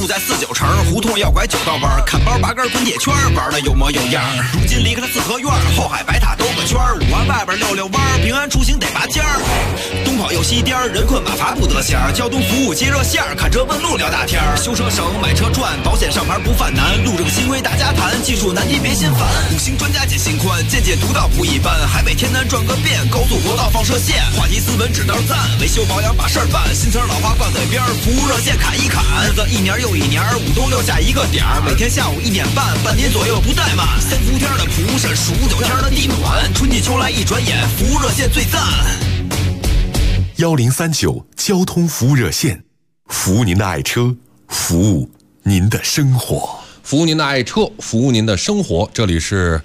住在49城，胡同要拐9道弯，看包拔根滚铁圈，玩的有模有样。如今离开了四合院，后海白塔兜个圈，5环外边溜溜弯，平安出行得拔尖儿。东跑右西颠，人困马乏不得闲儿，交通服务接热线，看车问路聊大天儿。修车省，买车赚，保险上牌不犯难，路政新规大家谈，技术难题别心烦。5星专家解心宽，见解独到不一般，海北天南转个遍，高速国道放射线，话题斯文指道赞，维修保养把事儿办，新词老话挂嘴边，服务热线砍一砍，日子一年又一年，5都6下一个点儿，每天下午1点半，半年左右不怠慢。3伏天的蒲扇，数9天的地暖，春季秋来一转眼，服务热线最赞。 1039交通服务热线，服务您的爱车，服务您的生活， 服务您的爱车，服务您的生活。这里是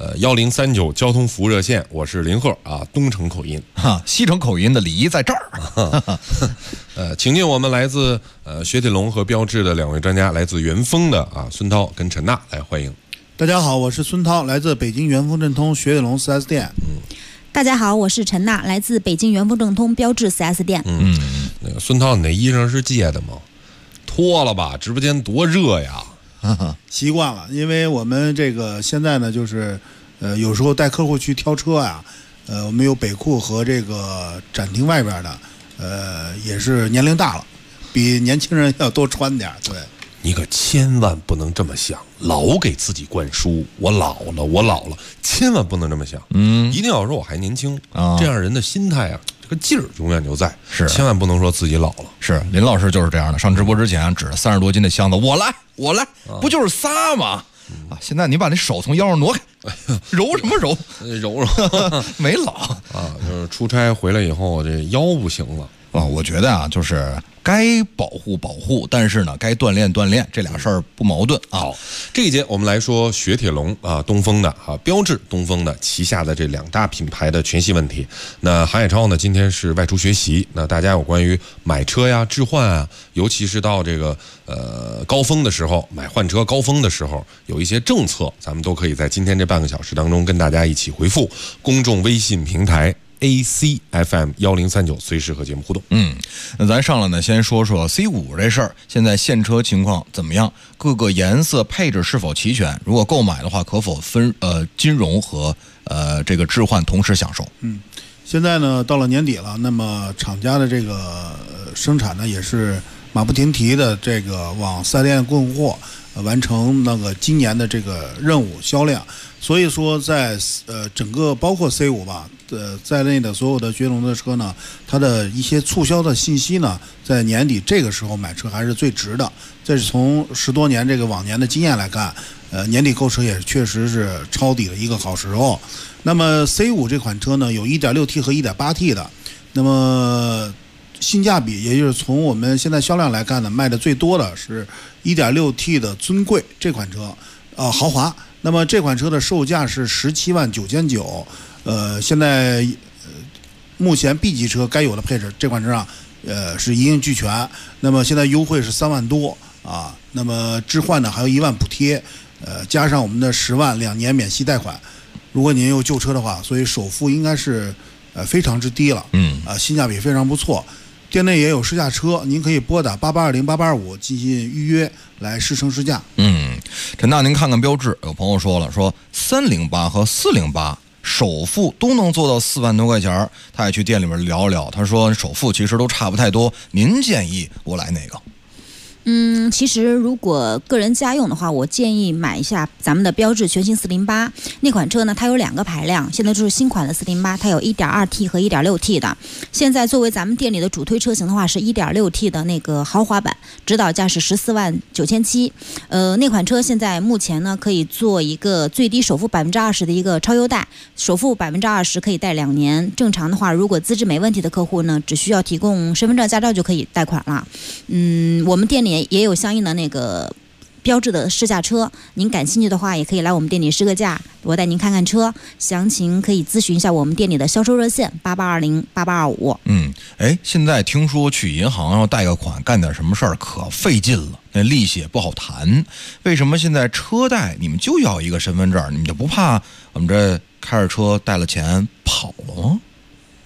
1039交通服务热线，我是林鹤啊，东城口音哈，西城口音的李仪在这儿。 请进我们来自雪铁龙和标致的2位专家，来自元丰的孙涛跟陈娜，来欢迎。 大家好，我是孙涛，来自北京元丰正通雪铁龙 4S 店。 大家好，我是陈娜，来自北京元丰正通标致 4S 店。 那个孙涛，你那衣裳是借的吗？脱了吧，直播间多热呀！ 习惯了，因为我们这个现在呢，就是有时候带客户去挑车呀，我们有北库和这个展厅外边的，也是年龄大了，比年轻人要多穿点。对， 你可千万不能这么想，老给自己灌输我老了，千万不能这么想。一定要说我还年轻啊，这样人的心态啊，这个劲儿永远就在。 是， 千万不能说自己老了。 是，林老师就是这样的。上直播之前指着30多斤的箱子，我来，不就是仨吗？啊！现在你把那手从腰上挪开，揉什么揉？ 揉没老啊！就是出差回来以后，这腰不行了啊！我觉得啊，就是该保护，但是呢，该锻炼，这俩事儿不矛盾啊。 好，这一节我们来说雪铁龙啊，东风的啊，标致东风的旗下的这2大品牌的全系问题。那韩海超呢，今天是外出学习，那大家有关于买车呀、置换啊，尤其是到这个高峰的时候换车高峰的时候，有一些政策，咱们都可以在今天这半个小时当中跟大家一起回复公众微信平台。ACFM 1039随时和节目互动。 那咱上来呢，先说说 C5 这事儿，现在现车情况怎么样？各个颜色配置是否齐全？如果购买的话，可否分金融和这个置换同时享受？ 现在呢到了年底了，那么厂家的这个生产呢也是马不停蹄的这个往4S店供货，完成那个今年的这个任务销量。所以说在整个包括 C5 吧在内的所有的雪铁龙的车呢，它的一些促销的信息呢，在年底这个时候买车还是最值的。这是从10多年这个往年的经验来看，年底购车也确实是抄底的一个好时候。那么 C5 这款车呢，有 1.6T 和 1.8T 的，那么性价比，也就是从我们现在销量来看呢，卖的最多的是 1.6T 的尊贵这款车，豪华。那么这款车的售价是17.99000，现在目前 B 级车该有的配置，这款车上是一应俱全。那么现在优惠是3万多啊，那么置换呢还有1万补贴，加上我们的10万2年免息贷款。如果您有旧车的话，所以首付应该是非常之低了，性价比非常不错。店内也有试驾车，您可以拨打88208825进行预约来试乘试驾。 陈大，您看看标致，有朋友说了，说308和408首付都能做到4万多块钱，他也去店里面聊聊，他说首付其实都差不太多，您建议我来哪个？ 其实如果个人家用的话，我建议买一下咱们的标致全新408那款车呢，它有2个排量，现在就是新款的408，它有 1.2T 和 1.6T 的。现在作为咱们店里的主推车型的话，是 1.6T 的那个豪华版，指导价是14.97000。那款车现在目前呢可以做一个最低首付20%的一个超优贷，首付20%可以贷2年。正常的话，如果资质没问题的客户呢，只需要提供身份证、驾照就可以贷款了。我们店里也有相应的那个标致的试驾车，您感兴趣的话，也可以来我们店里试个驾，我带您看看车。详情可以咨询一下我们店里的销售热线88208825。 现在听说去银行要贷个款，干点什么事儿可费劲了，那利息也不好谈。为什么现在车贷你们就要一个身份证，你们就不怕我们这开着车贷了钱跑了吗？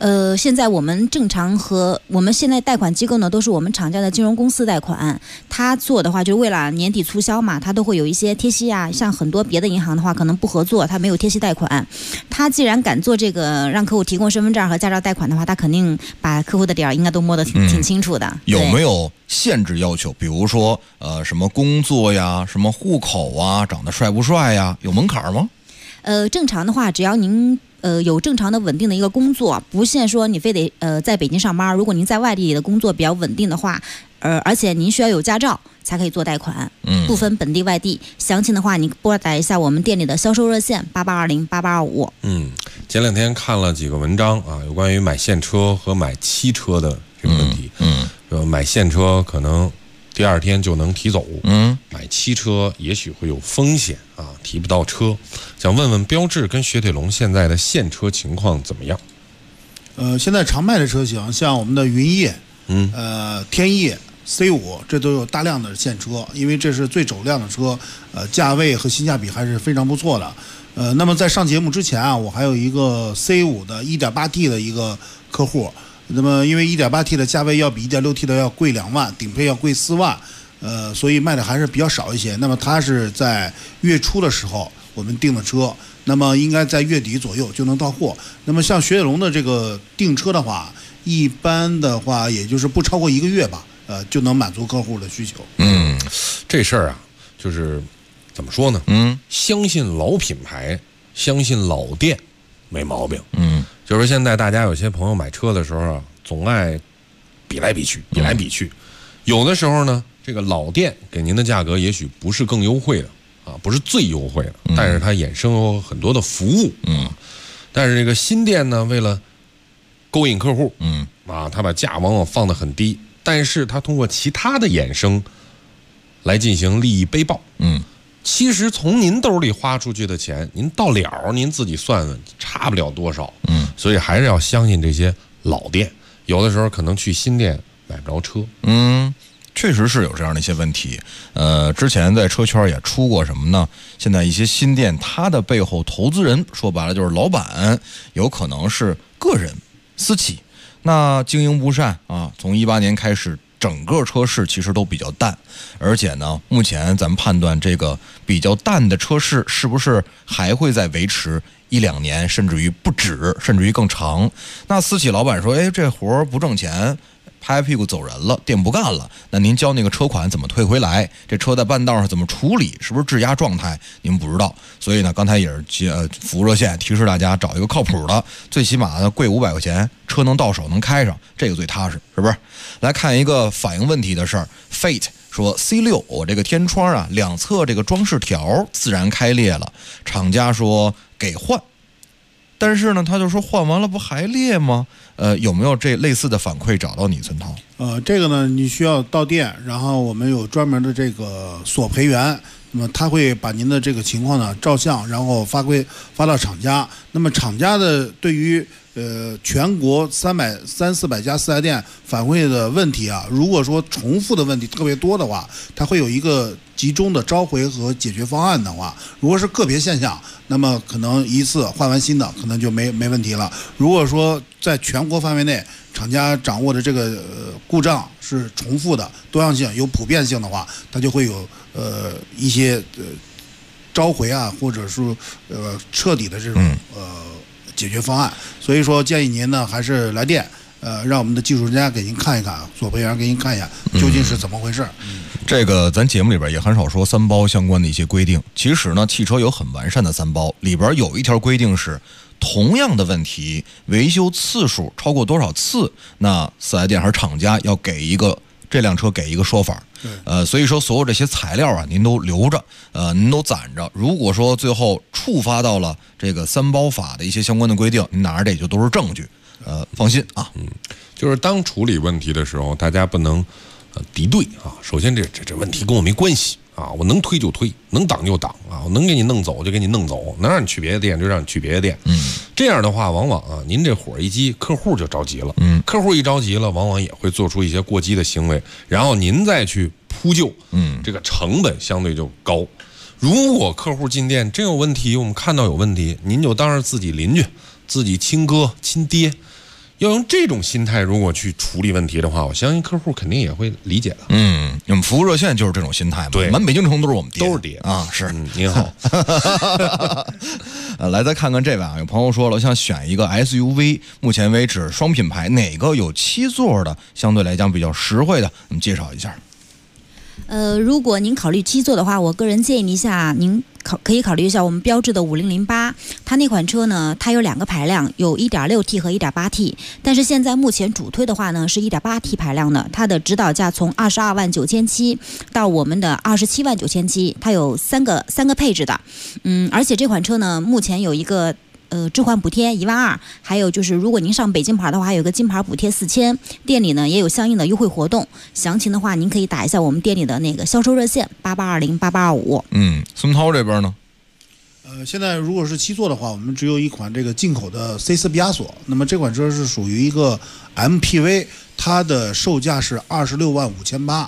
现在我们正常和我们现在贷款机构呢，都是我们厂家的金融公司贷款。他做的话，就是为了年底促销嘛，他都会有一些贴息啊。像很多别的银行的话，可能不合作，他没有贴息贷款。他既然敢做这个，让客户提供身份证和驾照贷款的话，他肯定把客户的点儿应该都摸得挺清楚的。 有没有限制要求？比如说什么工作呀，什么户口啊，长得帅不帅呀，有门槛吗？ 正常的话，只要您有正常的稳定的一个工作，不限说你非得在北京上班。如果您在外地的工作比较稳定的话，而且您需要有驾照才可以做贷款，不分本地外地。详情的话，你拨打一下我们店里的销售热线88208825。 前2天看了几个文章啊，有关于买现车和买期车的这个问题。买现车可能第2天就能提走，买期车也许会有风险啊，提不到车。想问问标致跟雪铁龙现在的现车情况怎么样？ 现在常卖的车型，像我们的云翼、天翼、C5，这都有大量的现车，因为这是最走量的车，价位和性价比还是非常不错的。那么在上节目之前啊，我还有一个 C5 的 1.8T 的一个客户。那么因为 1.8T 的价位要比 1.6T 的要贵2万，顶配要贵4万，所以卖的还是比较少一些。那么它是在月初的时候我们订的车，那么应该在月底左右就能到货。那么像雪铁龙的这个订车的话，一般的话也就是不超过1个月吧，就能满足客户的需求。 这事儿啊，就是怎么说呢？相信老品牌，相信老店，没毛病。就是现在大家有些朋友买车的时候啊，总爱比来比去，有的时候呢，这个老店给您的价格也许不是更优惠的啊，不是最优惠的，但是它衍生有很多的服务。但是这个新店呢，为了勾引客户，他把价往往放得很低，但是他通过其他的衍生来进行利益背报。其实从您兜里花出去的钱，您到了您自己算算，差不了多少。所以还是要相信这些老店，有的时候可能去新店买不着车。 确实是有这样的一些问题。之前在车圈也出过什么呢？现在一些新店，它的背后投资人说白了就是老板，有可能是个人私企，那经营不善啊。从18年开始，整个车市其实都比较淡，而且呢，目前咱们判断这个比较淡的车市是不是还会再维持1-2年，甚至于不止，甚至于更长。那私企老板说，这活不挣钱，拍屁股走人了，店不干了，那您交那个车款怎么退回来？这车在半道上怎么处理？是不是质押状态？您不知道。所以呢，刚才也是服务热线提示大家找一个靠谱的，最起码的贵500块钱，车能到手能开上，这个最踏实，是不是？来看一个反映问题的事儿 ，Fate 说 C6 我这个天窗啊两侧这个装饰条自然开裂了，厂家说给换。但是呢，他就说换完了不还裂吗？有没有这类似的反馈找到你，孙涛？ 这个呢，你需要到店，然后我们有专门的这个索赔员，那么他会把您的这个情况呢照相，然后发到厂家。那么厂家的对于全国300-400家4S店反馈的问题啊，如果说重复的问题特别多的话，它会有一个集中的召回和解决方案的话，如果是个别现象，那么可能一次换完新的可能就没问题了。如果说在全国范围内厂家掌握的这个故障是重复的、多样性、有普遍性的话，它就会有一些召回啊，或者是彻底的这种解决方案。所以说建议您呢还是来店，让我们的技术专家给您看一看，索赔员给您看一下究竟是怎么回事。 这个咱节目里边也很少说三包相关的一些规定。其实呢，汽车有很完善的三包，里边有一条规定是，同样的问题维修次数超过多少次，那4S店还是厂家要给一个这辆车给一个说法。所以说所有这些材料啊，您都留着，您都攒着。如果说最后触发到了这个三包法的一些相关的规定，您拿着这就都是证据。放心啊。 就是当处理问题的时候，大家不能敌对啊。首先这问题跟我没关系啊，我能推就推，能挡就挡啊，我能给你弄走就给你弄走，能让你去别的店就让你去别的店。这样的话，往往啊，您这火一激，客户就着急了。客户一着急了，往往也会做出一些过激的行为，然后您再去扑救，这个成本相对就高。如果客户进店真有问题，我们看到有问题，您就当着自己邻居、自己亲哥、亲爹， 要用这种心态，如果去处理问题的话，我相信客户肯定也会理解的。 我们服务热线就是这种心态嘛。 对， 满北京城都是我们爹， 都是爹啊！是， 您好。 来，再看看这位啊，有朋友说了，我想选一个 SUV， 目前为止双品牌哪个有7座的，相对来讲比较实惠的，我们介绍一下。 如果您考虑7座的话，我个人建议一下，您可以考虑一下我们标致的5008，它那款车呢，它有2个排量，有 1.6T 和 1.8T， 但是现在目前主推的话呢是 1.8T 排量的，它的指导价从22万9700到我们的27万9700，它有三个配置的，而且这款车呢目前有一个置换补贴1万2，还有就是如果您上北京牌的话，还有个金牌补贴4000，店里呢也有相应的优惠活动。详情的话，您可以打一下我们店里的那个销售热线88208825。 孙涛这边呢？ 现在如果是7座的话，我们只有一款这个进口的 C4 毕加索，那么这款车是属于一个 MPV， 它的售价是26万5800，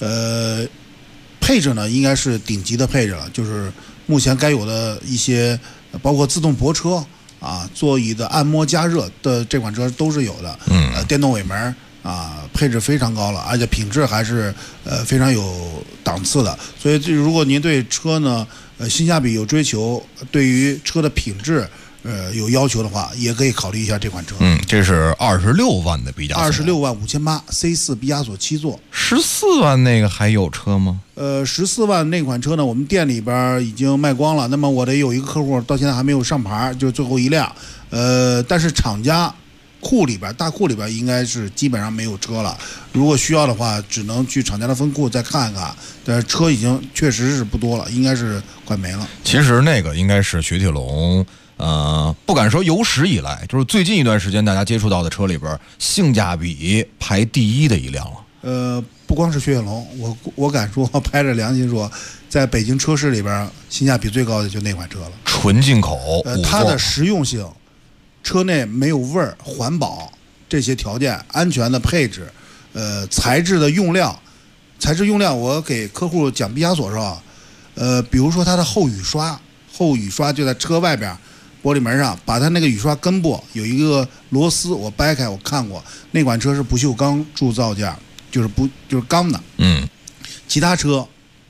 配置呢应该是顶级的配置了，就是目前该有的一些。包括自动泊车啊，座椅的按摩加热的这款车都是有的。电动尾门啊，配置非常高了，而且品质还是非常有档次的。所以如果您对车呢性价比有追求，对于车的品质有要求的话，也可以考虑一下这款车。 这是26万的毕加索 ，26万5800 C4 毕加索7座。 14万那个还有车吗 ？14万那款车呢，我们店里边已经卖光了。那么我得有一个客户到现在还没有上牌，就是最后一辆。但是厂家大库里边应该是基本上没有车了。如果需要的话，只能去厂家的分库再看看。但是车已经确实是不多了，应该是快没了。 其实那个应该是雪铁龙。不敢说有史以来，就是最近一段时间大家接触到的车里边，性价比排第一的一辆了。 不光是雪铁龙，我敢说，拍着良心说，在北京车市里边，性价比最高的就那款车了。 纯进口， 它的实用性，车内没有味儿，环保这些条件，安全的配置，材质的用料，我给客户讲毕加索时候，比如说它的后雨刷就在车外边。玻璃门上，把它那个雨刷根部有一个螺丝，我掰开，我看过，那款车是不锈钢铸造件，就是钢的。其他车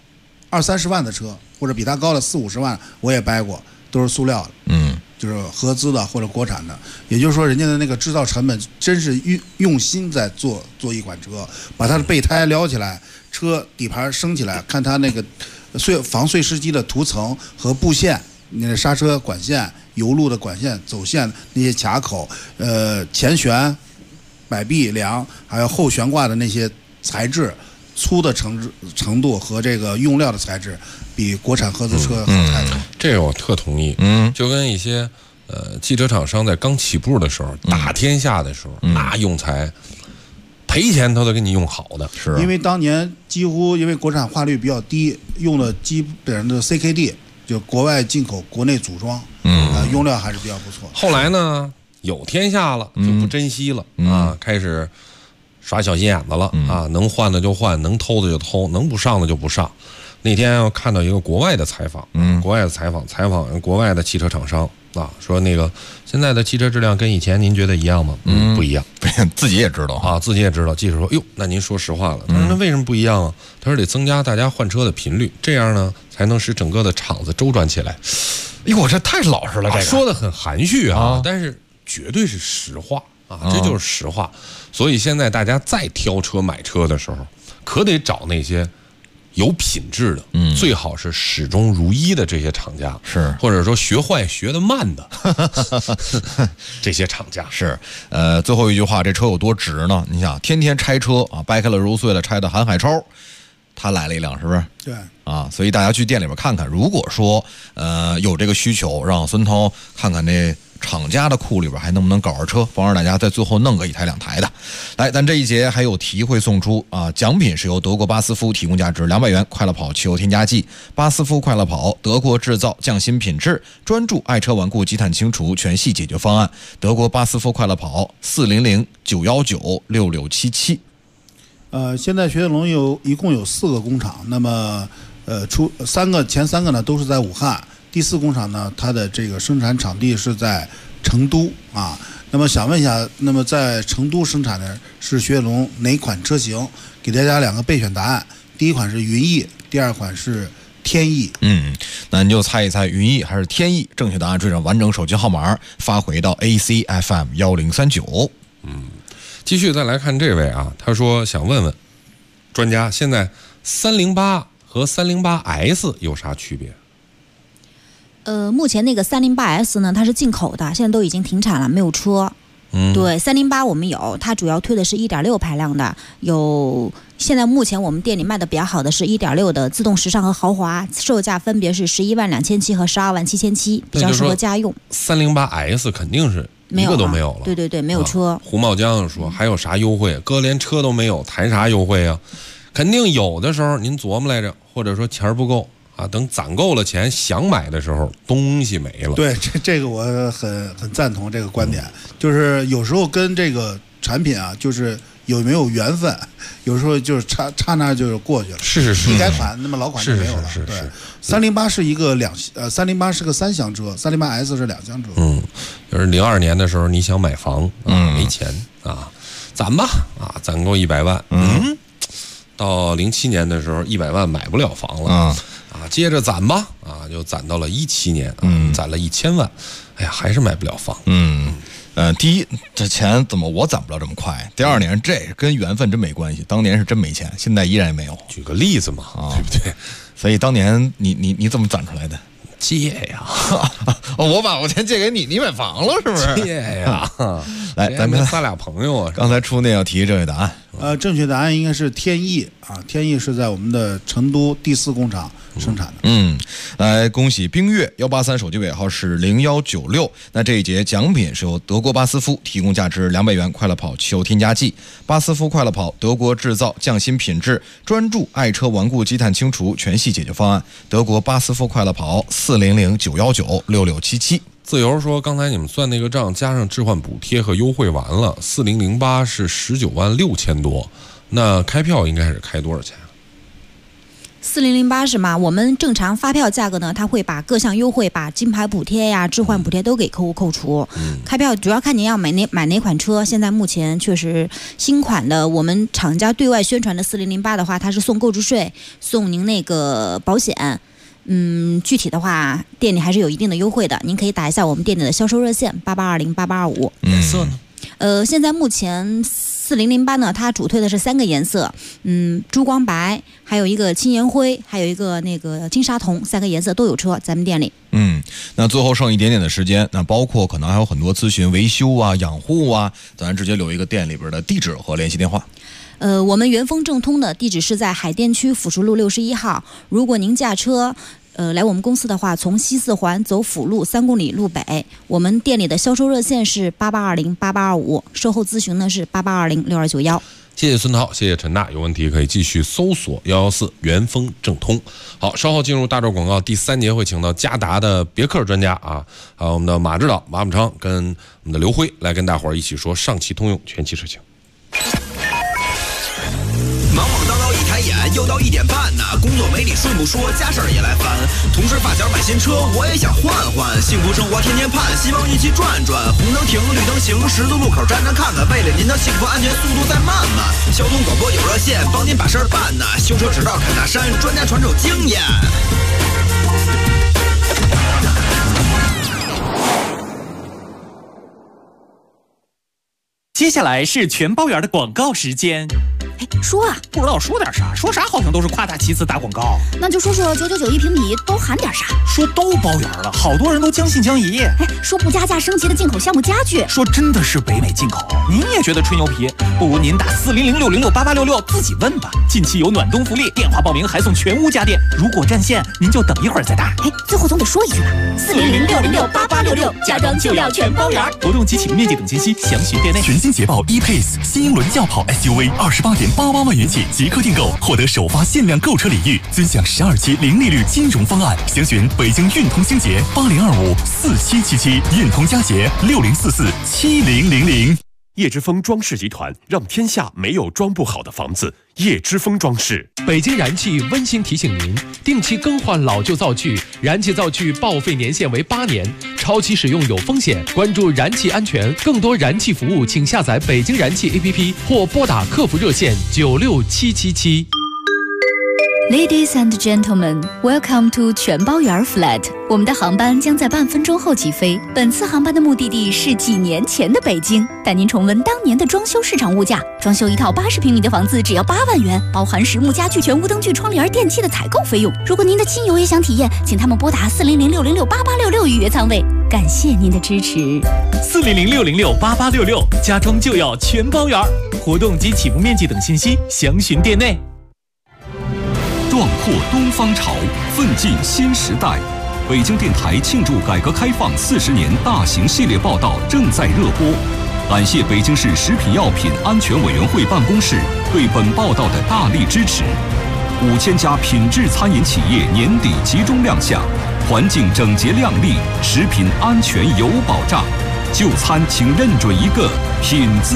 20-30万的车，或者比它高的40-50万，我也掰过，都是塑料的。就是合资的或者国产的。也就是说，人家的那个制造成本真是用心在做一款车，把它的备胎撩起来，车底盘升起来，看它那个防碎尸机的涂层和布线。那个刹车管线、油路的管线、走线那些卡口，前悬、摆臂梁，还有后悬挂的那些材质，粗的程度和这个用料的材质，比国产合资车好太多。 这个我特同意。就跟一些汽车厂商在刚起步的时候，打天下的时候，那用材赔钱他都给你用好的。 是因为当年几乎因为国产化率比较低，用的基本上的 CKD。就国外进口，国内组装，用料还是比较不错。 后来呢，有天下了，就不珍惜了啊，开始耍小心眼子了啊，能换的就换，能偷的就偷，能不上的就不上。那天我看到一个国外的采访，采访国外的汽车厂商啊，说那个现在的汽车质量跟以前您觉得一样吗？不一样， 自己也知道啊，自己也知道。记者说，哟，那您说实话了。他说那为什么不一样啊？他说得增加大家换车的频率，这样呢才能使整个的厂子周转起来。 哟，这太老实了，这个说的很含蓄啊，但是绝对是实话啊，这就是实话。所以现在大家再挑车买车的时候，可得找那些有品质的，最好是始终如一的这些厂家， 是或者说学坏学得慢的这些厂家是。最后一句话，这车有多值呢？你想，天天拆车啊，掰开了揉碎了拆的韩海超，他来了一辆，是不是？ 对啊，所以大家去店里边看看，如果说有这个需求，让孙涛看看这厂家的库里边还能不能搞着车，帮着大家在最后弄个1台2台的。来，咱这一节还有题会送出啊，奖品是由德国巴斯夫提供价值200元快乐跑汽油添加剂。巴斯夫快乐跑，德国制造，匠心品质，专注爱车顽固积碳清除全系解决方案。德国巴斯夫快乐跑400-919-6677。 现在雪铁龙一共有4个工厂，那么前3个呢都是在武汉。第4工厂呢，它的这个生产场地是在成都啊。 那么想问一下，那么在成都生产的是雪铁龙哪款车型？给大家2个备选答案，第一款是云翼，第二款是天翼。 那你就猜一猜云翼还是天翼？正确答案追上完整手机号码发回到 ACFM1039。 继续再来看这位啊，他说想问问专家，现在308和308S 有啥区别？ 目前那个308S 呢，它是进口的，现在都已经停产了，没有车。对，308我们有，它主要推的是1.6排量的，现在目前我们店里卖的比较好的是1.6的自动时尚和豪华，售价分别是112700和127700，比较适合家用。 308S 肯定是一个都没有了。 对，没有车。 胡茂江说还有啥优惠？哥连车都没有，谈啥优惠啊？肯定有的时候您琢磨来着，或者说钱儿不够啊，等攒够了钱想买的时候，东西没了。 对，这个我很赞同这个观点，就是有时候跟这个产品啊，就是有没有缘分，有时候就是差那就是过去了。 是， 一改款，那么老款就没有了。对，308是一个308是个3厢车，308S 是2厢车。 就是02年的时候你想买房没钱啊，攒吧啊，攒够100万。到07年的时候100万买不了房了接着攒吧啊，就攒到了17年攒了1000万，哎呀，还是买不了房。 第一，这钱怎么我攒不了这么快？第二年，这跟缘分真没关系，当年是真没钱，现在依然没有。 举个例子嘛，对不对？ 所以当年你怎么攒出来的？ 借呀！ 我把我钱借给你，你买房了是不是？ 借呀！ 来，咱们仨朋友啊。 刚才出那道题正确答案。 正确答案应该是天翼啊，天翼是在我们的成都第4工厂生产的。 来恭喜冰月183手机尾号是0196。那这一节奖品是由德国巴斯夫提供价值200元快乐跑汽油添加剂。巴斯夫快乐跑，德国制造，匠心品质，专注爱车顽固积碳清除全系解决方案。德国巴斯夫快乐跑400-919-6677。 自由说，刚才你们算那个账，加上置换补贴和优惠完了，4008是19万6千多，那开票应该是开多少钱 ？4008是吗？我们正常发票价格呢，它会把各项优惠，把金牌补贴呀、置换补贴都给客户扣除。开票主要看您要买哪款车。现在目前确实新款的，我们厂家对外宣传的4008的话，它是送购置税，送您那个保险。具体的话，店里还是有一定的优惠的。您可以打一下我们店里的销售热线88208825。 颜色呢？ 现在目前4008呢，它主推的是3个颜色，珠光白，还有一个青岩灰，还有一个那个金沙铜，3个颜色都有车，咱们店里。 那最后剩一点点的时间，那包括可能还有很多咨询维修啊、养护啊，咱直接留一个店里边的地址和联系电话。 我们元丰正通的地址是在海淀区辅熟路61号。如果您驾车来我们公司的话，从西四环走辅路3公里路北，我们店里的销售热线是88208825，售后咨询呢是88206291。 谢谢孙涛，谢谢陈大，有问题可以继续搜索114元丰正通。好，稍后进入大洲广告第3节，会请到嘉达的别克专家啊，我们的马指导马永昌跟我们的刘辉来跟大伙儿一起说上汽通用全系车型。 忙忙叨叨一抬眼，又到1点半呢。工作没理顺不说，家事儿也来烦。同事发小买新车，我也想换换。幸福生活天天盼，希望运气转转。红灯停，绿灯行，十字路口站站看看。为了您的幸福安全，速度再慢慢。交通广播有热线，帮您把事儿办呢。修车指导侃大山，专家传授经验。 接下来是全包圆的广告时间。 说啊， 不知道说点啥，说啥好像都是夸大其词打广告。 那就说说999一平米都含点啥？ 说都包圆了，好多人都将信将疑。 说不加价升级的进口项目家具， 说真的是北美进口，您也觉得吹牛皮？不如您打400-606-8866自己问吧。近期有暖冬福利，电话报名还送全屋家电。如果占线，您就等一会儿再打。 最后总得说一句吧，400-606-8866，家装就要全包圆。 活动及启动面积等信息详询店内。 全新捷豹 E-Pace 新英伦轿跑 SUV28.88万元起即刻订购，获得首发限量购车礼遇，尊享12期零利率金融方案。详询北京运通星捷80254777，运通佳捷60447000。 叶之峰装饰集团让天下没有装不好的房子。叶之峰装饰。 北京燃气温馨提醒您，定期更换老旧灶具，燃气灶具报废年限为8年， 超期使用有风险，关注燃气安全。更多燃气服务，请下载北京燃气 APP 或拨打客服热线96777。 Ladies and gentlemen, welcome to 全包圆 flat。我们的航班将在半分钟后起飞。本次航班的目的地是几年前的北京，带您重温当年的装修市场物价。装修一套80平米的房子只要8万元，包含实木家具、全屋灯具、窗帘、电器的采购费用。如果您的亲友也想体验，请他们拨打400-606-8866预约舱位。感谢您的支持。 400-606-8866，家装就要全包圆。活动及起步面积等信息详询店内。 壮阔东方潮，奋进新时代。北京电台庆祝改革开放40年大型系列报道正在热播。感谢北京市食品药品安全委员会办公室对本报道的大力支持。5000家品质餐饮企业年底集中亮相，环境整洁亮丽，食品安全有保障。就餐请认准一个品字。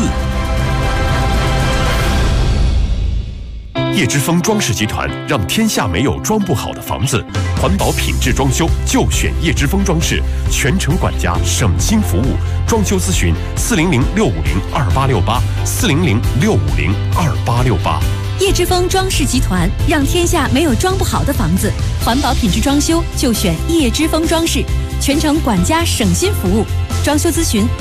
叶之峰装饰集团让天下没有装不好的房子，环保品质装修就选叶之峰装饰，全程管家，省心服务。装修咨询400-650-2868，400-650-2868。 叶之峰装饰集团让天下没有装不好的房子，环保品质装修就选叶之峰装饰，全程管家，省心服务。装修咨询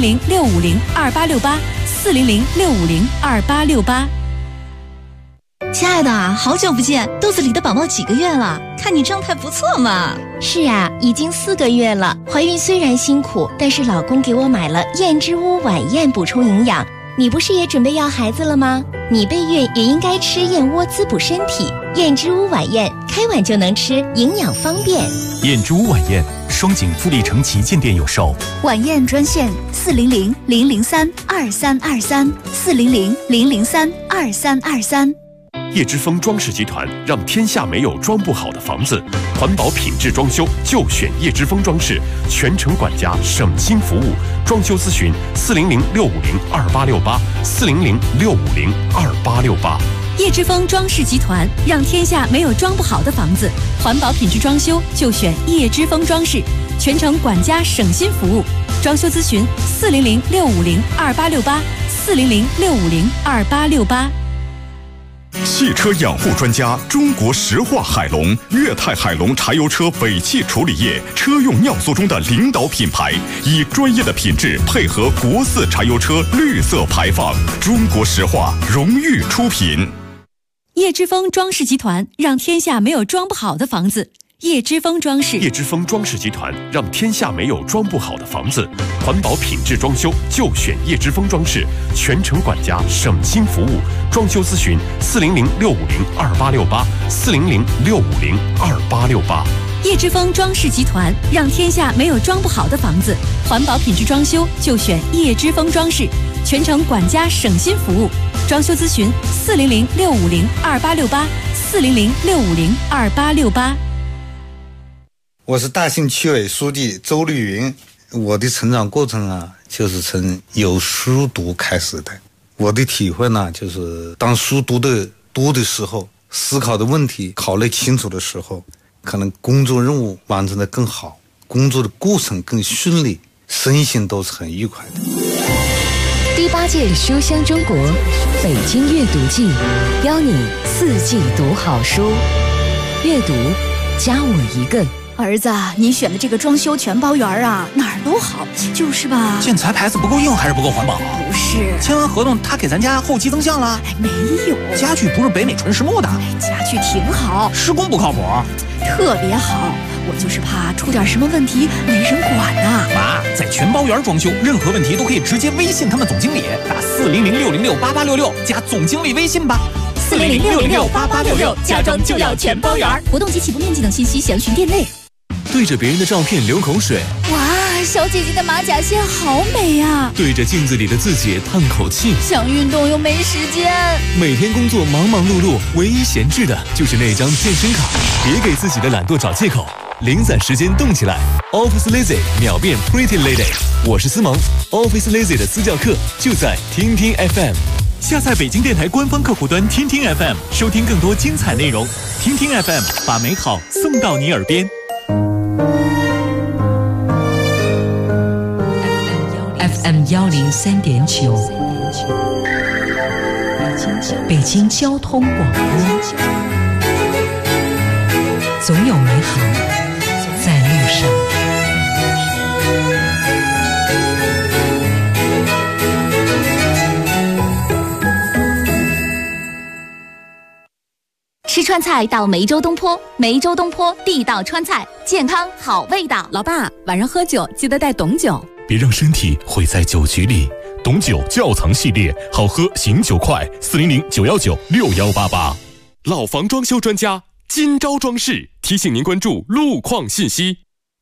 400-650-2868，400-650-2868。 亲爱的，好久不见，肚子里的宝宝几个月了？看你状态不错嘛。 是啊，已经4个月了。怀孕虽然辛苦，但是老公给我买了燕之屋晚宴补充营养。你不是也准备要孩子了吗？你备孕也应该吃燕窝滋补身体。燕之屋晚宴，开碗就能吃，营养方便。 燕之屋晚宴，双井富力城旗舰店有售。 晚宴专线400-003-2323，400-003-2323。 叶之峰装饰集团让天下没有装不好的房子，环保品质装修就选叶之峰装饰，全程管家，省心服务。装修咨询400-650-2868，400-650-2868。 叶之峰装饰集团让天下没有装不好的房子，环保品质装修就选叶之峰装饰，全程管家，省心服务。装修咨询400-650-2868，400-650-2868。 汽车养护专家中国石化海龙粤泰海龙柴油车尾气处理液，车用尿素中的领导品牌，以专业的品质配合国4柴油车绿色排放。中国石化荣誉出品。 叶之峰装饰集团让天下没有装不好的房子。叶之峰装饰， 叶之峰装饰集团让天下没有装不好的房子，环保品质装修就选叶之峰装饰，全程管家，省心服务。装修咨询400-650-2868，400-650-2868。 叶之峰装饰集团让天下没有装不好的房子，环保品质装修就选叶之峰装饰，全程管家，省心服务。装修咨询400-650-2868，400-650-2868。 我是大兴区委书记周绿云。我的成长过程啊，就是从有书读开始的。我的体会呢，就是当书读的时候，思考的问题考虑清楚的时候，可能工作任务完成的更好，工作的过程更顺利，身心都是很愉快的。 第8届书香中国北京阅读季，邀你4季读好书，阅读加我一个。 儿子，你选的这个装修全包圆啊，哪儿都好，就是吧？ 建材牌子不够硬还是不够环保？ 不是， 签完合同他给咱家后期增项了？ 没有， 家具不是北美纯实木的？ 家具挺好， 施工不靠谱， 特别好。我就是怕出点什么问题没人管呐。 妈，在全包圆装修，任何问题都可以直接微信他们总经理，打400-606-8866加总经理微信吧。 400-606-8866，家装就要全包圆。活动及起步面积等信息详询店内。 对着别人的照片流口水， 哇，小姐姐的马甲线好美呀！ 对着镜子里的自己叹口气， 想运动又没时间。 每天工作忙忙碌碌，唯一闲置的就是那张健身卡。别给自己的懒惰找借口，零散时间动起来。Office Lazy 秒变 Pretty Lady， 我是思萌。Office Lazy 的私教课就在听听 FM。 下载北京电台官方客户端听听 FM， 收听更多精彩内容。听听 FM， 把美好送到你耳边。 FM 103.9，北京交通广播，总有美好在路上。 吃川菜到梅州东坡，梅州东坡地道川菜，健康好味道。 老爸，晚上喝酒记得带董酒， 别让身体毁在酒局里。董酒窖藏系列，好喝醒酒快，400-919-6188。 老房装修专家今朝装饰提醒您关注路况信息。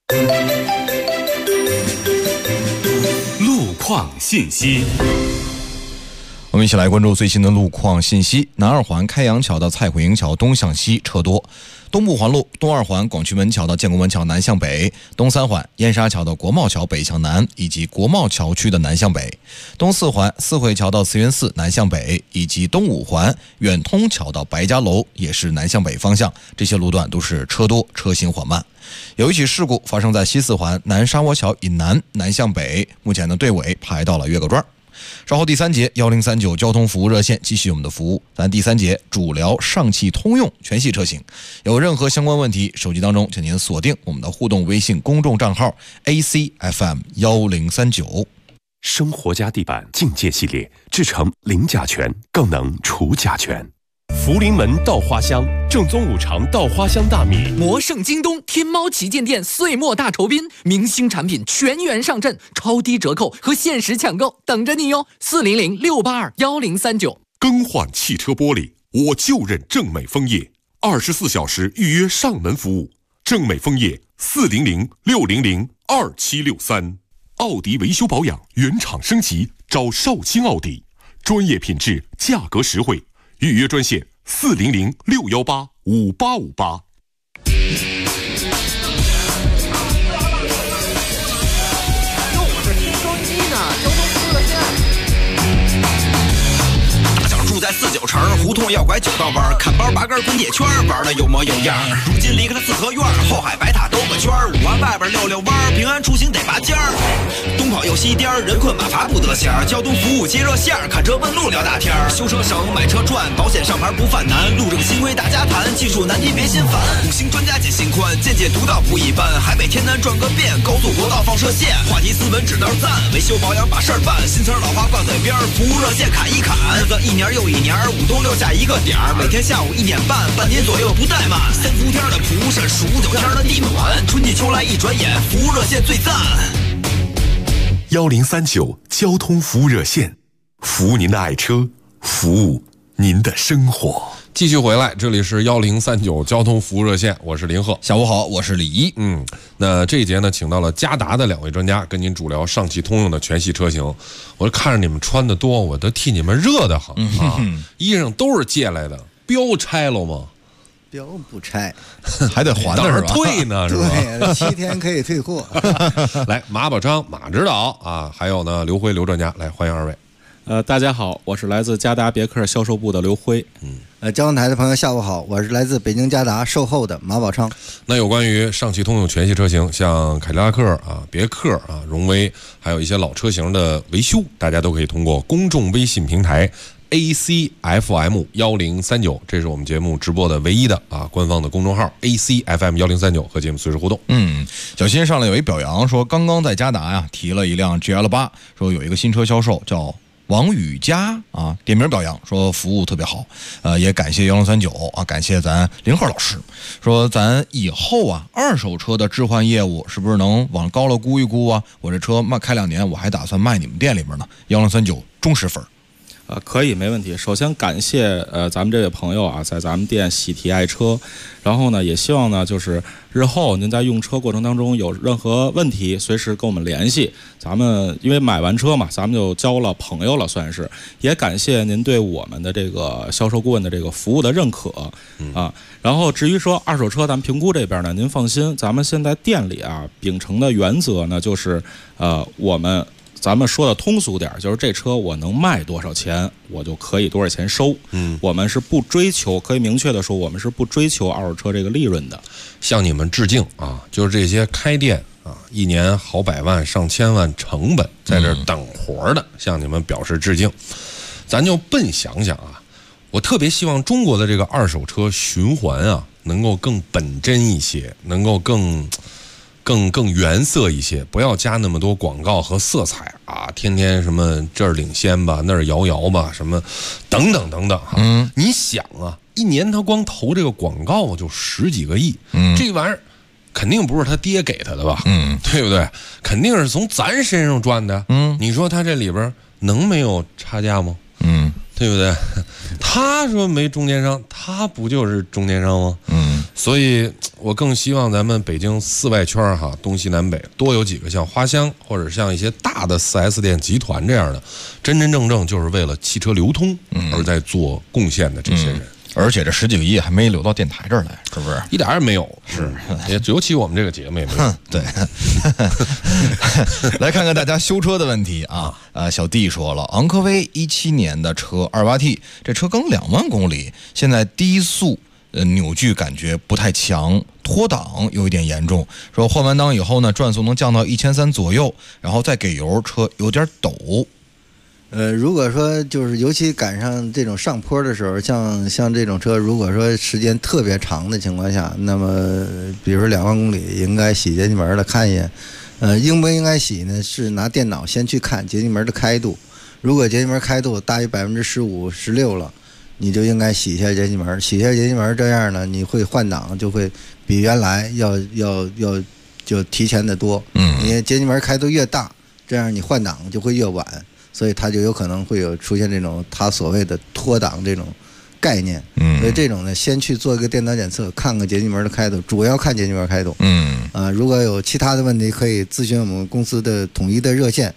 路况信息。 我们一起来关注最新的路况信息。南二环开阳桥到蔡慧营桥东向西车多，东部环路东二环广渠门桥到建国门桥南向北，东三环燕莎桥到国贸桥北向南，以及国贸桥区的南向北，东四环四惠桥到慈云寺南向北，以及东五环远通桥到白家楼也是南向北方向，这些路段都是车多，车行缓慢。有一起事故发生在西四环南沙窝桥以南南向北，目前的队尾排到了岳各庄。稍后第三节1039交通服务热线继续我们的服务。咱第三节主聊上汽通用全系车型，有任何相关问题，手机当中请您锁定我们的互动微信公众账号 ACFM1039。 生活家地板境界系列，制成零甲醛，更能除甲醛。福临门稻花香，正宗五常稻花香大米。 魔圣京东天猫旗舰店岁末大酬宾，明星产品全员上阵，超低折扣和限时抢购等着你哟！400-682-1039。 更换汽车玻璃，我就认正美枫叶，24小时预约上门服务。正美枫叶400-600-2763。奥迪维修保养原厂升级，找少卿奥迪，专业品质，价格实惠。预约专线400-618-5858。 住在49城，胡同要拐9道弯，看包拔根滚铁圈，玩的有模有样。如今离开了四合院，后海白塔兜个圈，5环外边溜弯，平安出行得拔尖儿。东跑又西颠，人困马乏不得闲。交通服务接热线，看车问路聊大天。修车省，买车赚，保险上牌不犯难。路政新规大家谈，技术难题别心烦。5星专家解心宽，见解独到不一般。海北天南转个遍，高速国道放射线。话题斯文指道赞，维修保养把事儿办。新词老话挂嘴边，服务热线砍一砍。日子一年又一年，5都6下一个点儿，每天下午1点半，半年左右不怠慢。3伏天的蒲扇，数9天的地暖，春季秋来一转眼，服务热线最赞。 1039交通服务热线，服务您的爱车，服务您的生活。 继续回来，这里是1039交通服务热线，我是林鹤。 下午好，我是李一。 那这一节呢，请到了嘉达的2位专家，跟您主聊上汽通用的全系车型。我看着你们穿的多，我都替你们热得很啊！衣裳都是借来的，标拆了吗？ 标不拆， 还得还的是吧？ 退呢是吧？ 对，7天可以退货。 来，马宝昌马指导啊，还有呢刘辉刘专家，来欢迎2位。 大家好，我是来自嘉达别克销售部的刘辉。 交通台的朋友下午好，我是来自北京嘉达售后的马宝昌。 那有关于上汽通用全系车型，像凯迪拉克啊、别克啊、荣威，还有一些老车型的维修，大家都可以通过公众微信平台 ACFM1039，这是我们节目直播的唯一的官方的公众号 ACFM1039，和节目随时互动。 小新上来有一表扬说，刚刚在嘉达呀提了一辆 GL8，说有一个新车销售叫王宇佳啊，点名表扬说服务特别好，也感谢1039啊，感谢咱林鹤老师，说咱以后啊二手车的置换业务是不是能往高了估一估啊？我这车开2年，我还打算卖你们店里边呢。1039忠实粉。 可以，没问题。首先感谢咱们这位朋友啊，在咱们店喜提爱车，然后呢，也希望呢，就是日后您在用车过程当中有任何问题，随时跟我们联系。咱们因为买完车嘛，咱们就交了朋友了，算是。也感谢您对我们的这个销售顾问的这个服务的认可啊。然后至于说二手车咱们评估这边呢，您放心，咱们现在店里啊秉承的原则呢，就是咱们说的通俗点，就是这车我能卖多少钱，我就可以多少钱收。我们是不追求，可以明确的说，我们是不追求二手车这个利润的。 向你们致敬啊！就是这些开店啊，一年好百万上千万成本在这等活的，向你们表示致敬。咱就笨想想啊，我特别希望中国的这个二手车循环啊，能够更本真一些，能够更原色一些，不要加那么多广告和色彩啊，天天什么这儿领先吧，那儿摇摇吧，什么等等等等哈。你想啊，一年他光投这个广告就10几个亿，这玩意儿肯定不是他爹给他的吧？对不对？肯定是从咱身上赚的。你说他这里边能没有差价吗？对不对？他说没中间商，他不就是中间商吗？所以我更希望咱们北京4外圈哈，东西南北多有几个像花乡或者像一些大的4S店集团这样的，真真正正就是为了汽车流通而在做贡献的这些人。 而且这10几个亿还没流到电台这儿来，是不是？ 一点也没有，是，尤其我们这个节目也没有。 对，来看看大家修车的问题啊。小弟说了，昂科威17年的车，28T， 这车刚2万公里，现在低速扭矩感觉不太强，脱档有一点严重。说换完档以后呢，转速能降到1300左右，然后再给油，车有点抖。 如果说就是尤其赶上这种上坡的时候，像这种车，如果说时间特别长的情况下，那么比如说2万公里，应该洗节气门的看一眼。应不应该洗呢？是拿电脑先去看节气门的开度，如果节气门开度大于15%、16%了，你就应该洗一下节气门。洗一下节气门，这样呢，你会换挡就会比原来要就提前的多。你节气门开度越大，这样你换挡就会越晚。所以它就有可能会有出现这种它所谓的脱档这种概念。所以这种呢，先去做一个电脑检测，看看节气门的开度，主要看节气门开度。如果有其他的问题，可以咨询我们公司的统一的热线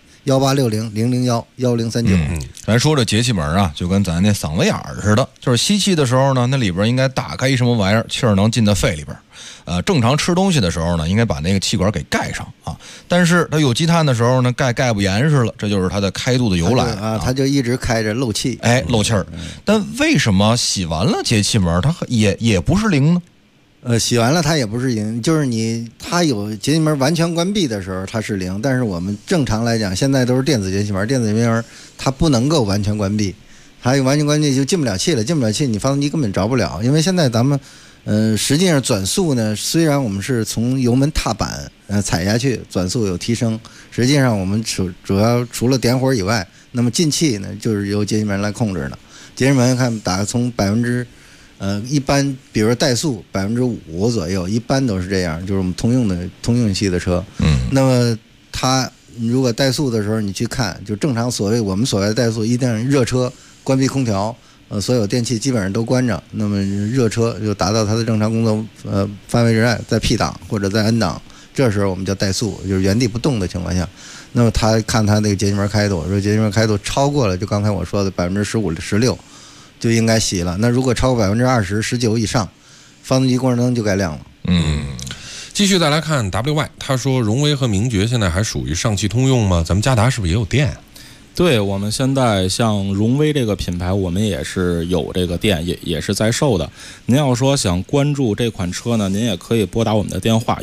1860-001-1039。 咱说这节气门啊，就跟咱那嗓子眼儿似的，就是吸气的时候呢，那里边应该打开一什么玩意儿，气儿能进到肺里边。正常吃东西的时候呢，应该把那个气管给盖上啊。但是它有积碳的时候呢，盖不严实了，这就是它的开度的由来啊。它就一直开着漏气， 漏气儿。但为什么洗完了节气门它也不是零呢？ 洗完了它也不是零，就是它有节气门完全关闭的时候它是零，但是我们正常来讲，现在都是电子节气门，电子节气门它不能够完全关闭，它完全关闭就进不了气了，进不了气，你发动机根本着不了，因为现在咱们。实际上转速呢，虽然我们是从油门踏板踩下去，转速有提升，实际上我们主要除了点火以外，那么进气呢就是由节气门来控制的。节气门看打从一般比如说怠速5%左右，一般都是这样，就是我们通用系的车。那么它如果怠速的时候你去看，就正常我们所谓的怠速，一定热车关闭空调。所有电器基本上都关着，那么热车就达到它的正常工作范围之外，在 P 档或者在 N 档，这时候我们叫怠速，就是原地不动的情况下。那么他看他那个节气门开度，说节气门开度超过了，就刚才我说的15%、16%，就应该洗了。那如果超过20%、19%以上，发动机过程灯就该亮了。 继续再来看 WY， 他说荣威和名爵现在还属于上汽通用吗？咱们嘉达是不是也有电？ 对，我们现在像荣威这个品牌，我们也是有这个店，也是在售的。您要说想关注这款车呢，您也可以拨打我们的电话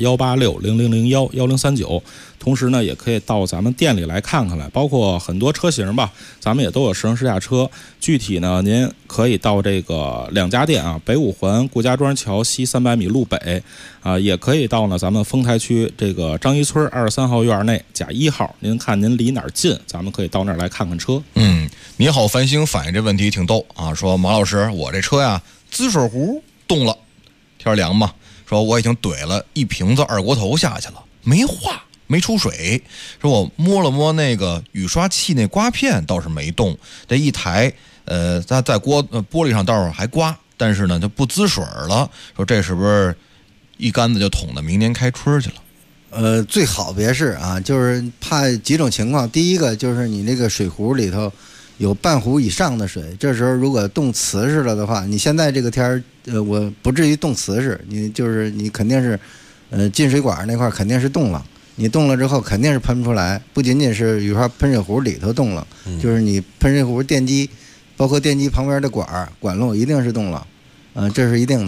18600011039，同时呢，也可以到咱们店里来看看来，包括很多车型吧，咱们也都有试乘试驾车。具体呢，您可以到这个2家店啊，北五环顾家庄桥西300米路北啊，也可以到呢咱们丰台区这个张一村23号院内甲1号，您看您离哪儿近，咱们可以到那儿来看看车。 你好，繁星反映这问题挺逗啊，说马老师，我这车呀滋水壶动了，天凉嘛，说我已经怼了1瓶子二锅头下去了，没化。没出水，说我摸了摸那个雨刷器那刮片倒是没动，这一台在玻璃上倒是还刮，但是呢就不滋水了，说这是不是一竿子就捅到明年开春去了？ 最好别是啊，就是怕几种情况。第一个就是你那个水壶里头有半壶以上的水，这时候如果冻瓷实了的话，你现在这个天儿，我不至于冻瓷实，你肯定是进水管那块肯定是冻了。你冻了之后肯定是喷不出来，不仅仅是雨刷喷水壶里头冻了，就是你喷水壶电机，包括电机旁边的管路一定是冻了，这是一定的。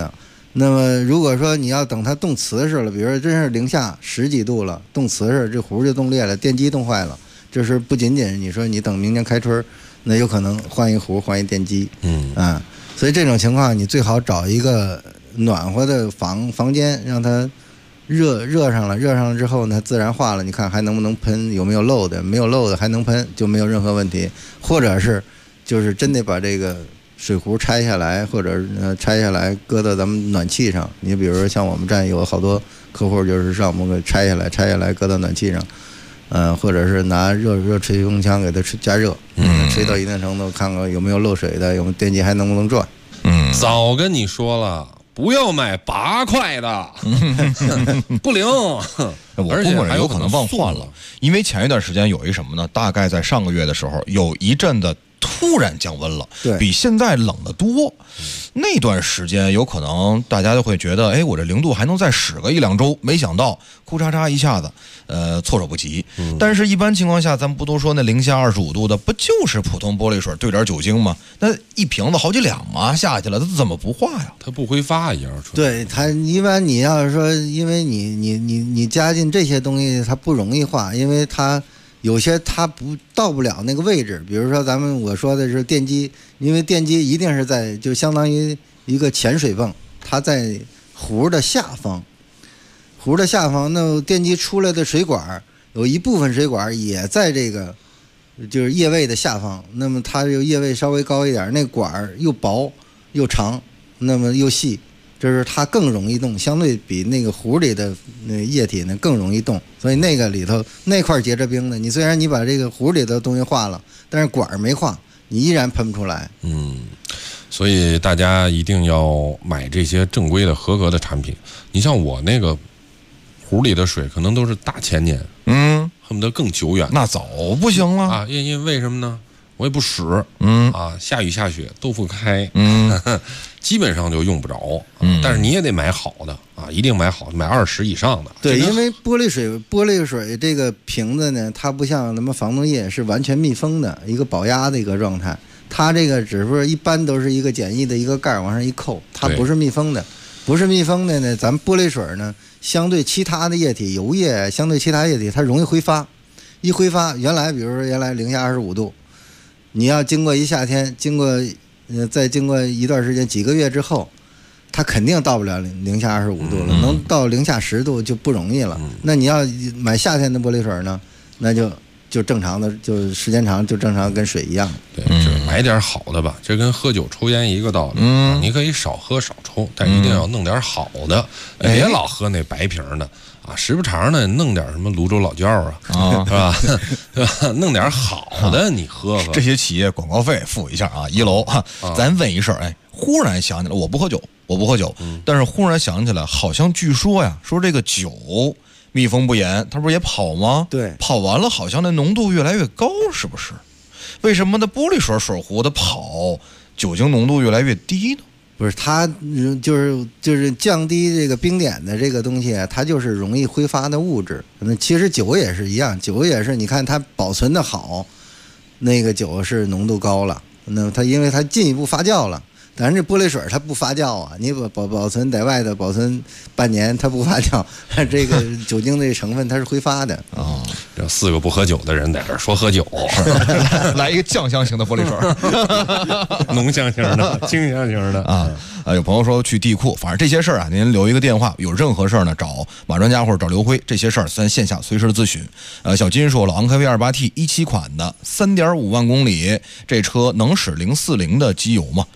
那么如果说你要等它冻瓷实了，比如说真是零下10几度了，冻瓷实，这壶就冻裂了，电机冻坏了，这是不仅仅你说你等明年开春，那有可能换一壶换一电机，所以这种情况你最好找一个暖和的房间，让它热上了之后呢，它自然化了，你看还能不能喷，有没有漏的，没有漏的还能喷，就没有任何问题。或者是就是真得把这个水壶拆下来，或者拆下来搁到咱们暖气上。你比如说像我们站有好多客户就是让我们给拆下来搁到暖气上，或者是拿热吹风枪给它加热，吹到一定程度，看看有没有漏水的，有没有电机还能不能转。 早跟你说了，不要买8块的，不灵。 我估摸着有可能忘换了，因为前一段时间有一什么呢？大概在上个月的时候，有一阵子突然降温了，比现在冷得多。那段时间有可能大家就会觉得，哎，我这0度还能再使个1、2周，没想到哭嚓嚓一下子，措手不及。但是一般情况下，咱们不都说那零下25度的，不就是普通玻璃水兑点酒精吗？那一瓶子好几两嘛，下去了，它怎么不化呀？ 它不挥发一样出来。 对，它一般你要是说，因为你加进这些东西，它不容易化，因为它有些它到不了那个位置。比如说我说的是电机，因为电机一定是在就相当于一个潜水泵，它在壶的下方，那电机出来的水管有一部分水管也在这个就是液位的下方，那么它就液位稍微高一点，那管又薄又长，那么又细，就是它更容易动，相对比那个壶里的那液体呢更容易动，所以那个里头那块结着冰的，你虽然你把这个壶里的东西化了，但是管没化，你依然喷不出来。 所以大家一定要买这些正规的合格的产品。你像我那个壶里的水可能都是大前年，恨不得更久远， 那早不行了啊！因为什么呢？我也不使，下雨下雪都不开，基本上就用不着。但是你也得买好的啊，一定买好的，买20以上的。 对，因为玻璃水这个瓶子呢，它不像什么防冻液是完全密封的一个保压的一个状态，它这个只是一般都是一个简易的一个盖往上一扣，它不是密封的。不是密封的呢，咱们玻璃水呢，相对其他的液体，油液相对其他液体，它容易挥发。一挥发，比如说原来零下25度，你要经过一夏天，再经过一段时间，几个月之后，它肯定到不了零下25度了，能到零下10度就不容易了。那你要买夏天的玻璃水呢，那就正常的，就时间长就正常跟水一样。 对，就是买点好的吧，这跟喝酒抽烟一个道理。你可以少喝少抽，但一定要弄点好的，别老喝那白瓶的啊，时不常的弄点什么泸州老窖是吧？对吧？弄点好的你喝喝。 这些企业广告费付一下啊，1楼咱问一声，忽然想起来，我不喝酒，但是忽然想起来，好像据说呀，说这个酒密封不严，它不是也跑吗？ 对， 跑完了好像那浓度越来越高，是不是？为什么那玻璃水壶的跑酒精浓度越来越低呢？ 不是，它就是降低这个冰点的这个东西，它就是容易挥发的物质。那其实酒也是一样，酒也是，你看它保存的好，那个酒是浓度高了，那它因为它进一步发酵了。但是这玻璃水它不发酵啊，你保存在外的保存半年，它不发酵，这个酒精的成分它是挥发的啊。这4个不喝酒的人在这说喝酒， 来一个酱香型的玻璃水， 浓香型的、清香型的啊。有朋友说去地库，反正这些事儿啊，您留一个电话，有任何事儿呢找马专家或者找刘辉，这些事儿咱线下随时咨询。小金说了，昂科威28T 17款的3.5万公里，这车能使040的机油吗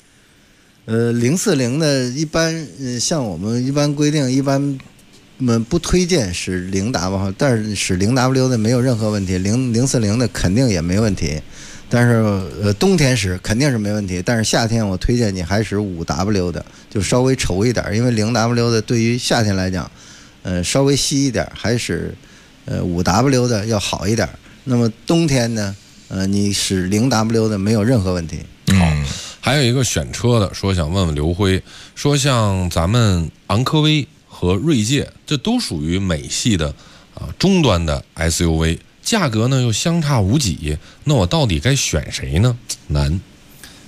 ？040的一般，像我们一般规定，一般不推荐使0W，但是使0W的没有任何问题，040的肯定也没问题。但是冬天使肯定是没问题，但是夏天我推荐你还使5W的，就稍微稠一点，因为0W的对于夏天来讲，稍微稀一点，还使5W 的要好一点。那么冬天呢，你使0W的没有任何问题。 好。还有一个选车的说想问问刘辉，说像咱们昂科威和锐界，这都属于美系的中端的 SUV， 价格呢又相差无几，那我到底该选谁呢？难。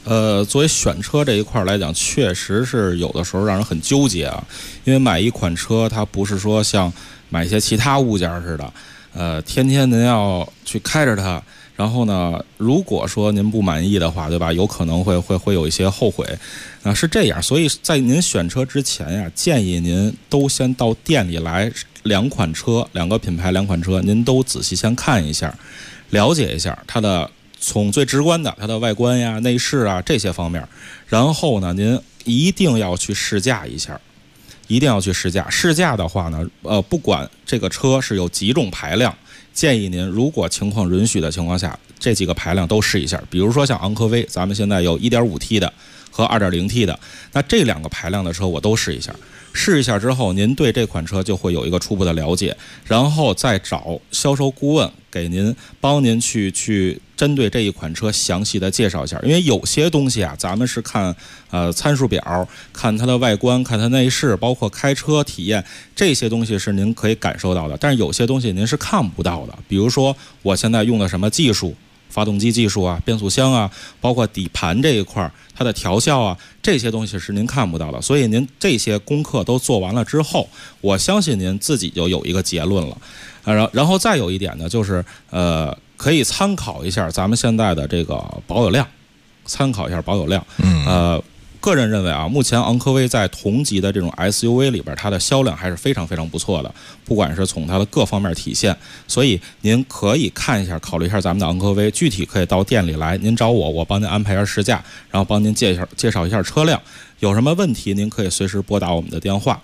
作为选车这一块来讲，确实是有的时候让人很纠结啊。因为买一款车，它不是说像买一些其他物件似的，天天您要去开着它，然后呢，如果说您不满意的话，对吧？有可能会有一些后悔，是这样。所以在您选车之前呀，建议您都先到店里来，两款车，两个品牌两款车，您都仔细先看一下，了解一下它的。从最直观的它的外观呀、内饰啊这些方面，然后呢，您一定要去试驾一下，一定要去试驾。试驾的话呢，不管这个车是有几种排量，建议您如果情况允许的情况下，这几个排量都试一下。比如说像昂科威，咱们现在有 1.5T 的和 2.0T 的，那这两个排量的车我都试一下。试一下之后，您对这款车就会有一个初步的了解，然后再找销售顾问给您帮您去针对这一款车详细的介绍一下。因为有些东西啊，咱们是看参数表，看它的外观，看它内饰，包括开车体验，这些东西是您可以感受到的。但是有些东西您是看不到的，比如说我现在用的什么技术。发动机技术啊，变速箱啊，包括底盘这一块它的调校啊，这些东西是您看不到的。所以您这些功课都做完了之后，我相信您自己就有一个结论了。然后再有一点呢，就是可以参考一下咱们现在的这个保有量，参考一下保有量。个人认为啊，目前昂科威在同级的这种 SUV 里边，它的销量还是非常非常不错的，不管是从它的各方面体现。所以您可以看一下，考虑一下咱们的昂科威，具体可以到店里来，您找我帮您安排一下试驾，然后帮您介绍一下车辆。有什么问题，您可以随时拨打我们的电话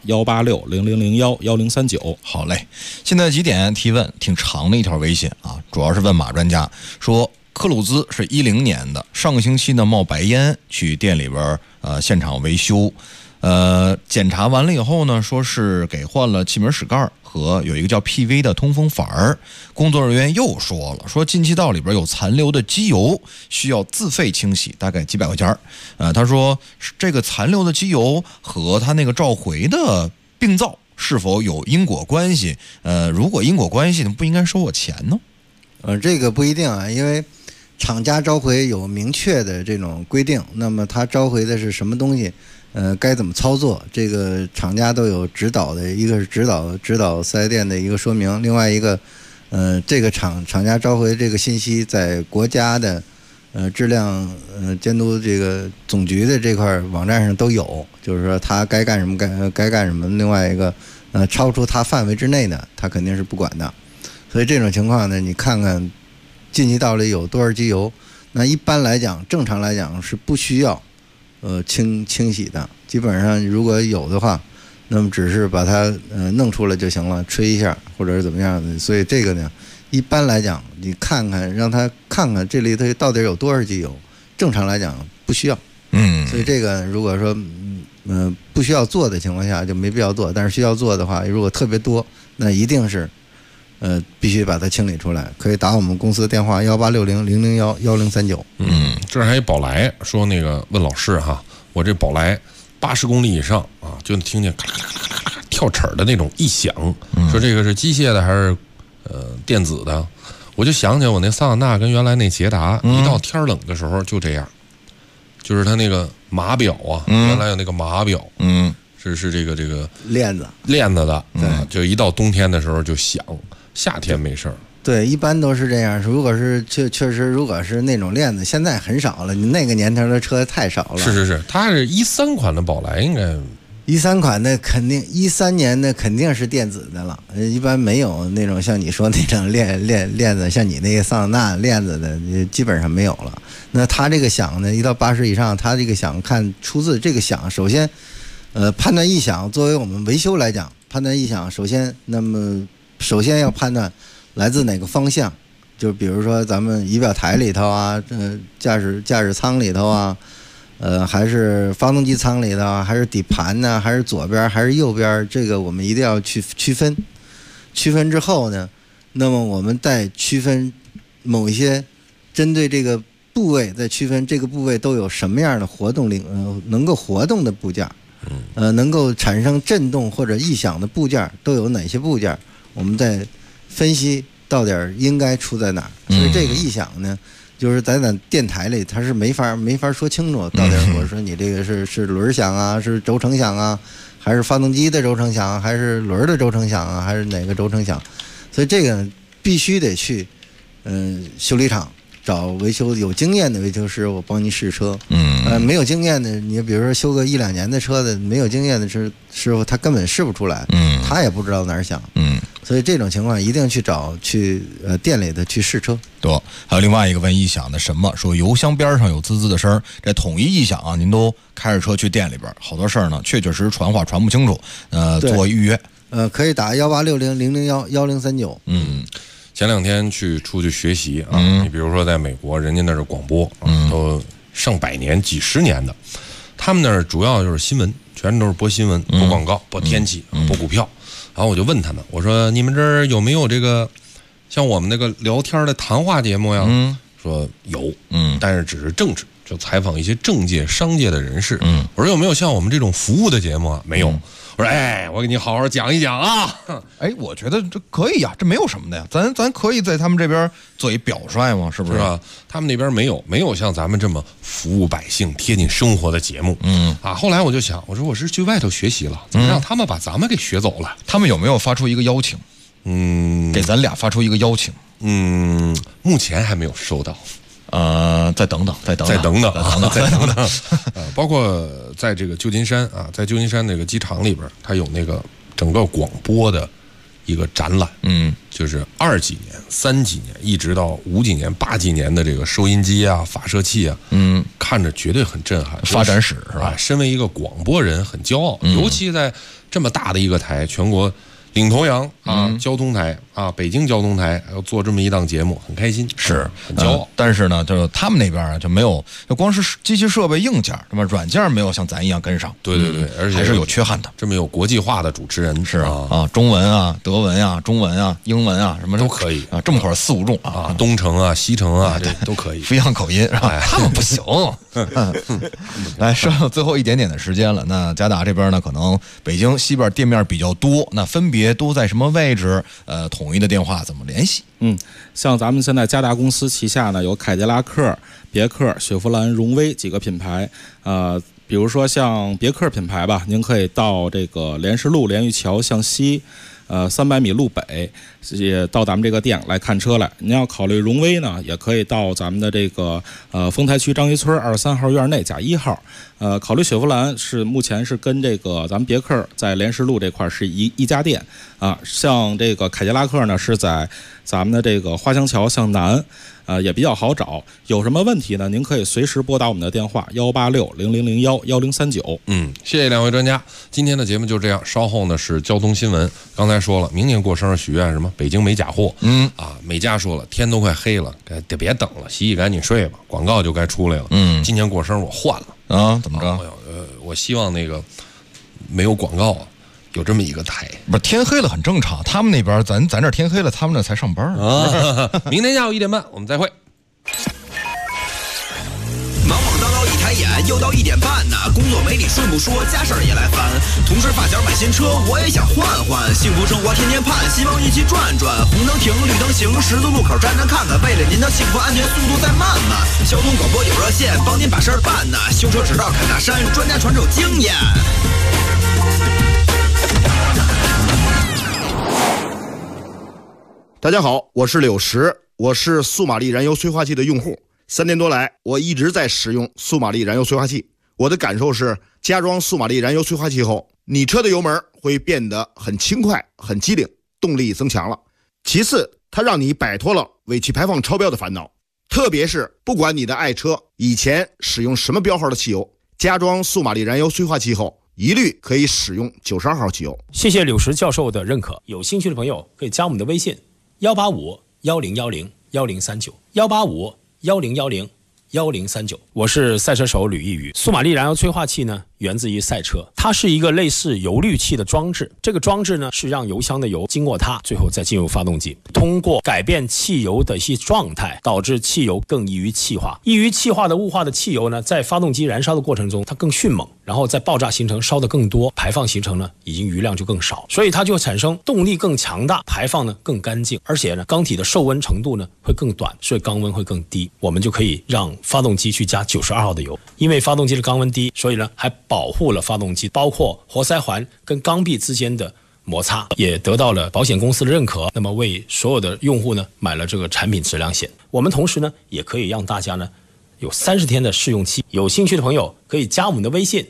18600011039。 好嘞，现在几点提问，挺长的一条微信啊，主要是问马专家说。科鲁兹是10年的，上个星期呢冒白烟去店里边现场维修，检查完了以后呢，说是给换了气门室盖和有一个叫 PV 的通风阀儿。工作人员又说了，说进气道里边有残留的机油，需要自费清洗，大概几百块钱。他说这个残留的机油和他那个召回的病灶是否有因果关系？如果因果关系，不应该收我钱呢？ 这个不一定啊，因为厂家召回有明确的这种规定，那么他召回的是什么东西，该怎么操作，这个厂家都有指导的，一个是指导四 S 店的一个说明，另外一个，这个厂家召回这个信息在国家的质量监督这个总局的这块网站上都有，就是说他该干什么该干什么，另外一个超出他范围之内的，他肯定是不管的，所以这种情况呢，你看看。进气道里有多少机油？那一般来讲，正常来讲是不需要清洗的。基本上如果有的话，那么只是把它弄出来就行了，吹一下或者是怎么样的。所以这个呢，一般来讲，你看看让他看看这里头到底有多少机油。正常来讲不需要。所以这个如果说不需要做的情况下就没必要做，但是需要做的话，如果特别多，那一定是。必须把它清理出来，可以打我们公司的电话18600011039。 这儿还有宝来说那个问老师哈，我这宝来80公里以上啊，就听见咔咔咔咔咔跳齿的那种异响，说这个是机械的还是电子的？我就想起我那桑塔纳跟原来那捷达，一到天冷的时候就这样，就是它那个码表啊，原来有那个码表，是这个链子的，就一到冬天的时候就响。夏天没事儿， 对，一般都是这样。如果是确实，如果是那种链子，现在很少了。你那个年头的车太少了。 是，它是13款的宝来，应该 13款的肯定13年的肯定是电子的了。一般没有那种像你说那种链子，像你那个桑塔纳链子的，基本上没有了。那它这个响呢，一到80以上，它这个响看出自这个响，首先，判断异响，作为我们维修来讲，判断异响，首先要判断来自哪个方向，就比如说咱们仪表台里头啊，驾驶舱里头啊，还是发动机舱里头啊，还是底盘呢，还是左边还是右边，这个我们一定要去区分。区分之后呢，那么我们再区分某一些针对这个部位，再区分这个部位都有什么样的活动能够活动的部件，能够产生震动或者异响的部件都有哪些部件。我们再分析到底应该出在哪儿，所以这个异响呢， 就是在咱电台里，他是没法说清楚到底我说你这个是轮响啊，是轴承响啊，还是发动机的轴承响，还是轮的轴承响啊，还是哪个轴承响？所以这个必须得去修理厂找维修有经验的维修师，我帮你试车。没有经验的，你比如说修个1-2年的车的，没有经验的师傅他根本试不出来，他也不知道哪儿响。所以这种情况一定去找店里的去试车。 对，还有另外一个问异响的什么，说油箱边上有滋滋的声儿，这统一异响啊，您都开着车去店里边，好多事儿呢确实传话传不清楚，做预约。 可以打1860-001-1039。 前2天出去学习啊，你比如说在美国，人家那是广播，都上百年、几十年的，他们那儿主要就是新闻，全都是播新闻、播广告、播天气、播股票。然后我就问他们，我说你们这儿有没有这个像我们那个聊天的谈话节目呀？说有，但是只是政治，就采访一些政界、商界的人士。我说有没有像我们这种服务的节目啊？没有。我说我给你好好讲一讲啊。 我觉得这可以呀，这没有什么的呀，咱可以在他们这边做一表率嘛，是不是？ 是吧？他们那边没有像咱们这么服务百姓、贴近生活的节目。后来我就想，我说我是去外头学习了，怎么让他们把咱们给学走了？ 他们有没有发出一个邀请？给咱俩发出一个邀请？ 目前还没有收到。 再等等。 包括在这个旧金山啊，在旧金山那个机场里边，它有那个整个广播的一个展览，就是2几年、3几年，一直到5几年、8几年的这个收音机啊、发射器啊，看着绝对很震撼， 发展史是吧？ 身为一个广播人，很骄傲，尤其在这么大的一个台，全国领头羊啊，交通台啊，北京交通台要做这么一档节目，很开心， 是很骄傲。 但是呢，就是他们那边啊，就没有，就光是机器设备硬件，那么软件没有像咱一样跟上。 对，而且还是有缺憾的。 这么有国际化的主持人是啊，中文啊、德文啊、中文啊、英文啊，什么都可以啊，这么会儿4、5种啊， 东城啊、西城啊，这都可以， 非常口音是吧？他们不行。来，剩下最后一点点的时间了。那嘉达这边呢，可能北京西边店面比较多，那分别都在什么位置？统一的电话怎么联系？ 像咱们现在嘉达公司旗下呢，有凯迪拉克、别克、雪佛兰、荣威几个品牌。比如说像别克品牌吧，您可以到这个莲石路连玉桥向西，300米路北，也到咱们这个店来看车来。您要考虑荣威呢，也可以到咱们的这个丰台区章鱼村23号院内甲1号。考虑雪佛兰是目前是跟这个咱们别克在莲石路这块是一家店啊。像这个凯迪拉克呢是在咱们的这个花乡桥向南。也比较好找，有什么问题呢？您可以随时拨打我们的电话18600011039。 谢谢2位专家，今天的节目就这样。稍后呢是交通新闻，刚才说了，明年过生日许愿什么，北京没假货。美嘉说了，天都快黑了，别等了，洗洗赶紧睡吧，广告就该出来了。今年过生日我换了啊，怎么着？ 我希望那个没有广告啊。有这么一个台， 不是天黑了很正常，他们那边咱这天黑了，他们那才上班啊。明天下午1点半我们再会。 忙忙叨叨一抬眼，又到1点半呢，工作没你顺不说，家事儿也来烦。同事发小买新车，我也想换换，幸福生活天天盼，希望一起转转。红灯停，绿灯行，十字路口站站看看，为了您的幸福安全，速度再慢慢。交通广播有热线，帮您把事儿办呢。修车直到砍大山，专家传授经验。 大家好，我是柳石，我是速马力燃油催化器的用户。3年多来，我一直在使用速马力燃油催化器。我的感受是，加装速马力燃油催化器后，你车的油门会变得很轻快、很机灵，动力增强了。其次，它让你摆脱了尾气排放超标的烦恼。特别是不管你的爱车以前使用什么标号的汽油，加装速马力燃油催化器后，一律可以使用92号汽油。 谢谢柳石教授的认可，有兴趣的朋友可以加我们的微信185-1010-1039，185-1010-1039。我是赛车手吕一宇。速马力燃油催化器呢， 源自于赛车，它是一个类似油滤器的装置。这个装置呢是让油箱的油经过它，最后再进入发动机，通过改变汽油的一些状态，导致汽油更易于气化。易于气化的雾化的汽油呢，在发动机燃烧的过程中，它更迅猛，然后在爆炸形成烧得更多，排放形成呢已经余量就更少，所以它就产生动力更强大，排放呢更干净，而且呢缸体的受温程度呢会更短，所以缸温会更低。我们就可以让发动机去加92号的油，因为发动机的缸温低，所以呢还保护了发动机，包括活塞环跟缸壁之间的摩擦，也得到了保险公司的认可，那么为所有的用户呢买了这个产品质量险。我们同时呢也可以让大家呢有30天的试用期，有兴趣的朋友可以加我们的微信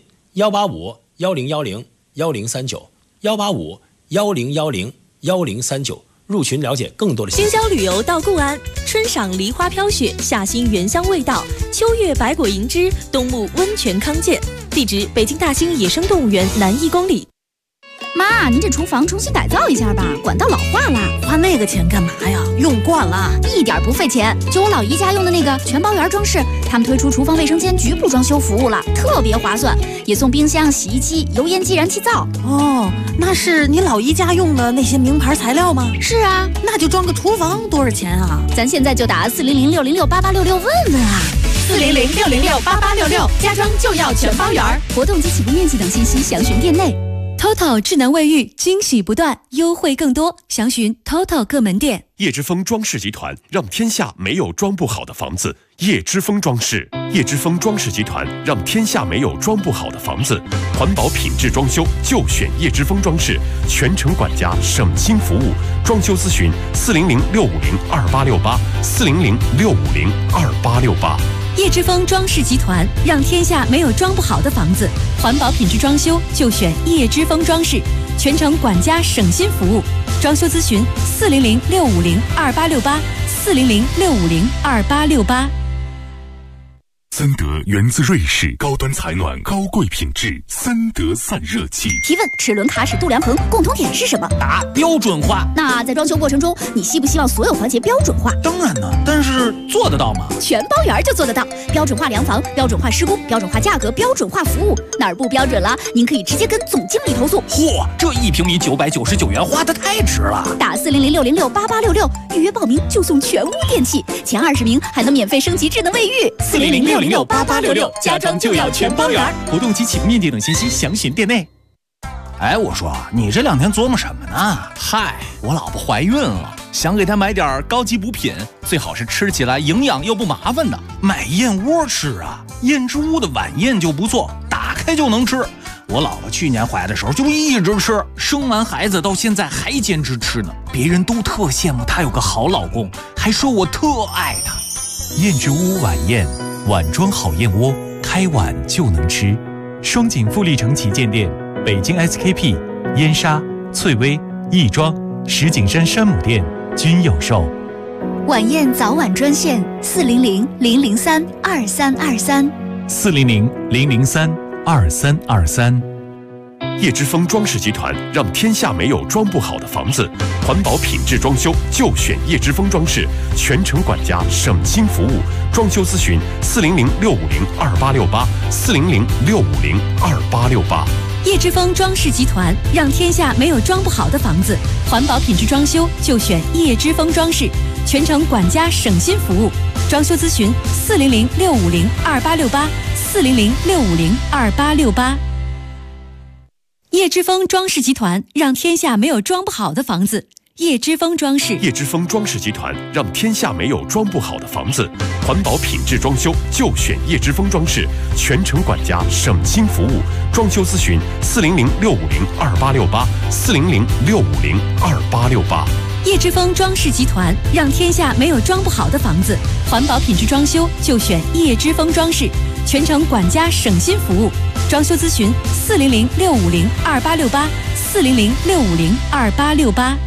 185-1010-1039，185-1010-1039入群了解更多的星郊旅游到固安，春赏梨花飘雪，夏兴原香味道，秋月百果迎之，冬沐温泉康健。地址：北京大兴野生动物园南1公里。 妈，您这厨房重新改造一下吧，管道老化了。 花那个钱干嘛呀？用惯了， 一点不费钱。就我老姨家用的那个全包园装饰，他们推出厨房卫生间局部装修服务了，特别划算，也送冰箱、洗衣机、油烟机、燃气灶。 哦，那是你老姨家用的那些名牌材料吗？ 是啊， 那就装个厨房多少钱啊？ 咱现在就打400-606-8866问问啊。 400-606-8866，家装就要全包园。 活动及起步面积等信息详询店内。 TOTO 智能卫浴，惊喜不断，优惠更多，详询 TOTO 各门店。 叶之峰装饰集团让天下没有装不好的房子。叶之峰装饰，叶之峰装饰集团让天下没有装不好的房子。环保品质装修就选叶之峰装饰，全程管家，省心服务。装修咨询400-650-2868，400-650-2868。 叶之峰装饰集团让天下没有装不好的房子，环保品质装修就选叶之峰装饰，全程管家省心服务。装修咨询400-650-2868，400-650-2868。 森德源自瑞士，高端采暖，高贵品质，森德散热器。 提问：齿轮、卡尺、度量衡共同点是什么？ 答：标准化。 那在装修过程中，你希不希望所有环节标准化？ 当然呢，但是做得到吗？ 全包园就做得到，标准化量房，标准化施工，标准化价格，标准化服务。哪儿不标准了，您可以直接跟总经理投诉。 嚯，这1平米999元，花得太值了！ 打400-606-8866，预约报名就送全屋电器，前20名还能免费升级智能卫浴。 400-606-8866，家装就要全包园。活动及起步面积等信息详询店内。 哎，我说你这2天琢磨什么呢？嗨，我老婆怀孕了，想给她买点高级补品，最好是吃起来营养又不麻烦的。买燕窝吃啊，燕之屋的晚宴就不错，打开就能吃。我老婆去年怀的时候就一直吃，生完孩子到现在还坚持吃呢。别人都特羡慕她有个好老公，还说我特爱她。 燕之屋晚宴，碗装好燕窝，开碗就能吃。双井富力城旗舰店、北京 SKP、燕莎、翠微、亦庄、石景山山姆店均有售。 晚宴早晚专线400-003-2323。 400-003-2323。 叶之峰装饰集团让天下没有装不好的房子。环保品质装修就选叶之峰装饰，全程管家，省心服务。装修咨询400-650-2868，400-650-2868。 叶之峰装饰集团让天下没有装不好的房子，环保品质装修就选叶之峰装饰，全程管家省心服务。装修咨询400-650-2868，400-650-2868。叶之峰装饰集团让天下没有装不好的房子。叶之峰装饰， 叶之峰装饰集团让天下没有装不好的房子。环保品质装修就选叶之峰装饰，全程管家，省心服务。装修咨询400-650-2868，400-650-2868。 叶之峰装饰集团让天下没有装不好的房子，环保品质装修就选叶之峰装饰，全程管家省心服务。装修咨询400-650-2868，400-650-2868。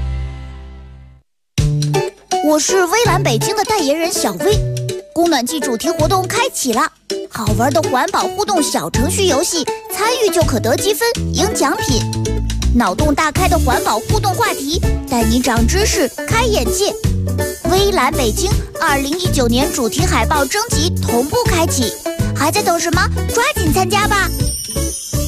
我是微蓝北京的代言人小薇，供暖季主题活动开启了，好玩的环保互动小程序游戏，参与就可得积分赢奖品。脑洞大开的环保互动话题，带你长知识开眼界。微蓝北京2019年主题海报征集同步开启，还在等什么？抓紧参加吧！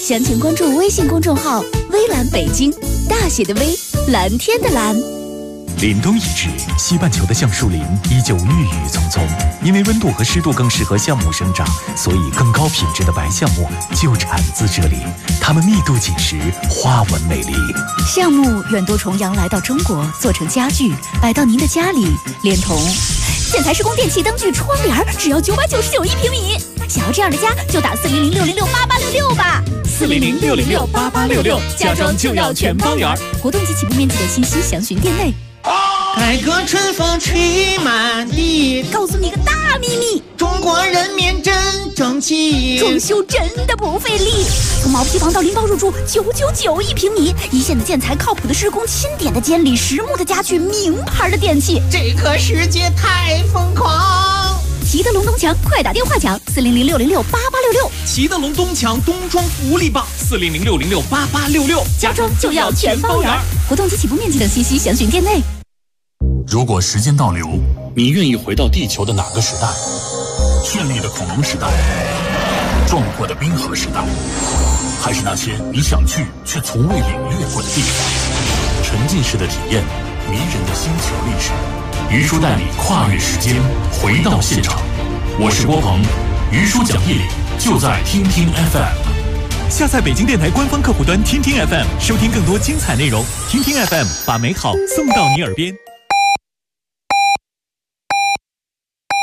详情关注微信公众号“微蓝北京”，大写的微，蓝天的蓝。 凛冬已至，西半球的橡树林依旧郁郁葱葱。因为温度和湿度更适合橡木生长，所以更高品质的白橡木就产自这里。它们密度紧实，花纹美丽。 橡木远渡重洋来到中国，做成家具，摆到您的家里，连同建材施工电器灯具窗帘，只要999一平米。想要这样的家，就打400-606-8866吧。 400-606-8866，家装就要全方圆。 活动及起步面积的信息详询店内。 改革春风吹满地， 告诉你个大秘密， 中国人民真争气， 装修真的不费力。从毛坯房到拎包入住，999一平米，一线的建材，靠谱的施工，钦点的监理，实木的家具，名牌的电器， 这个世界太疯狂。 齐德龙东墙，快打电话抢400-606-8866。 齐德龙东墙冬装福利棒，400-606-8866， 家装就要全方圆。活动及起步面积等信息详询店内。 如果时间倒流，你愿意回到地球的哪个时代？绚丽的恐龙时代，壮阔的冰河时代，还是那些你想去却从未领略过的地方？沉浸式的体验，迷人的星球历史。于叔带你跨越时间，回到现场。我是郭鹏，于叔讲义就在听听 FM。 下载北京电台官方客户端听听 FM， 收听更多精彩内容。听听 FM， 把美好送到你耳边。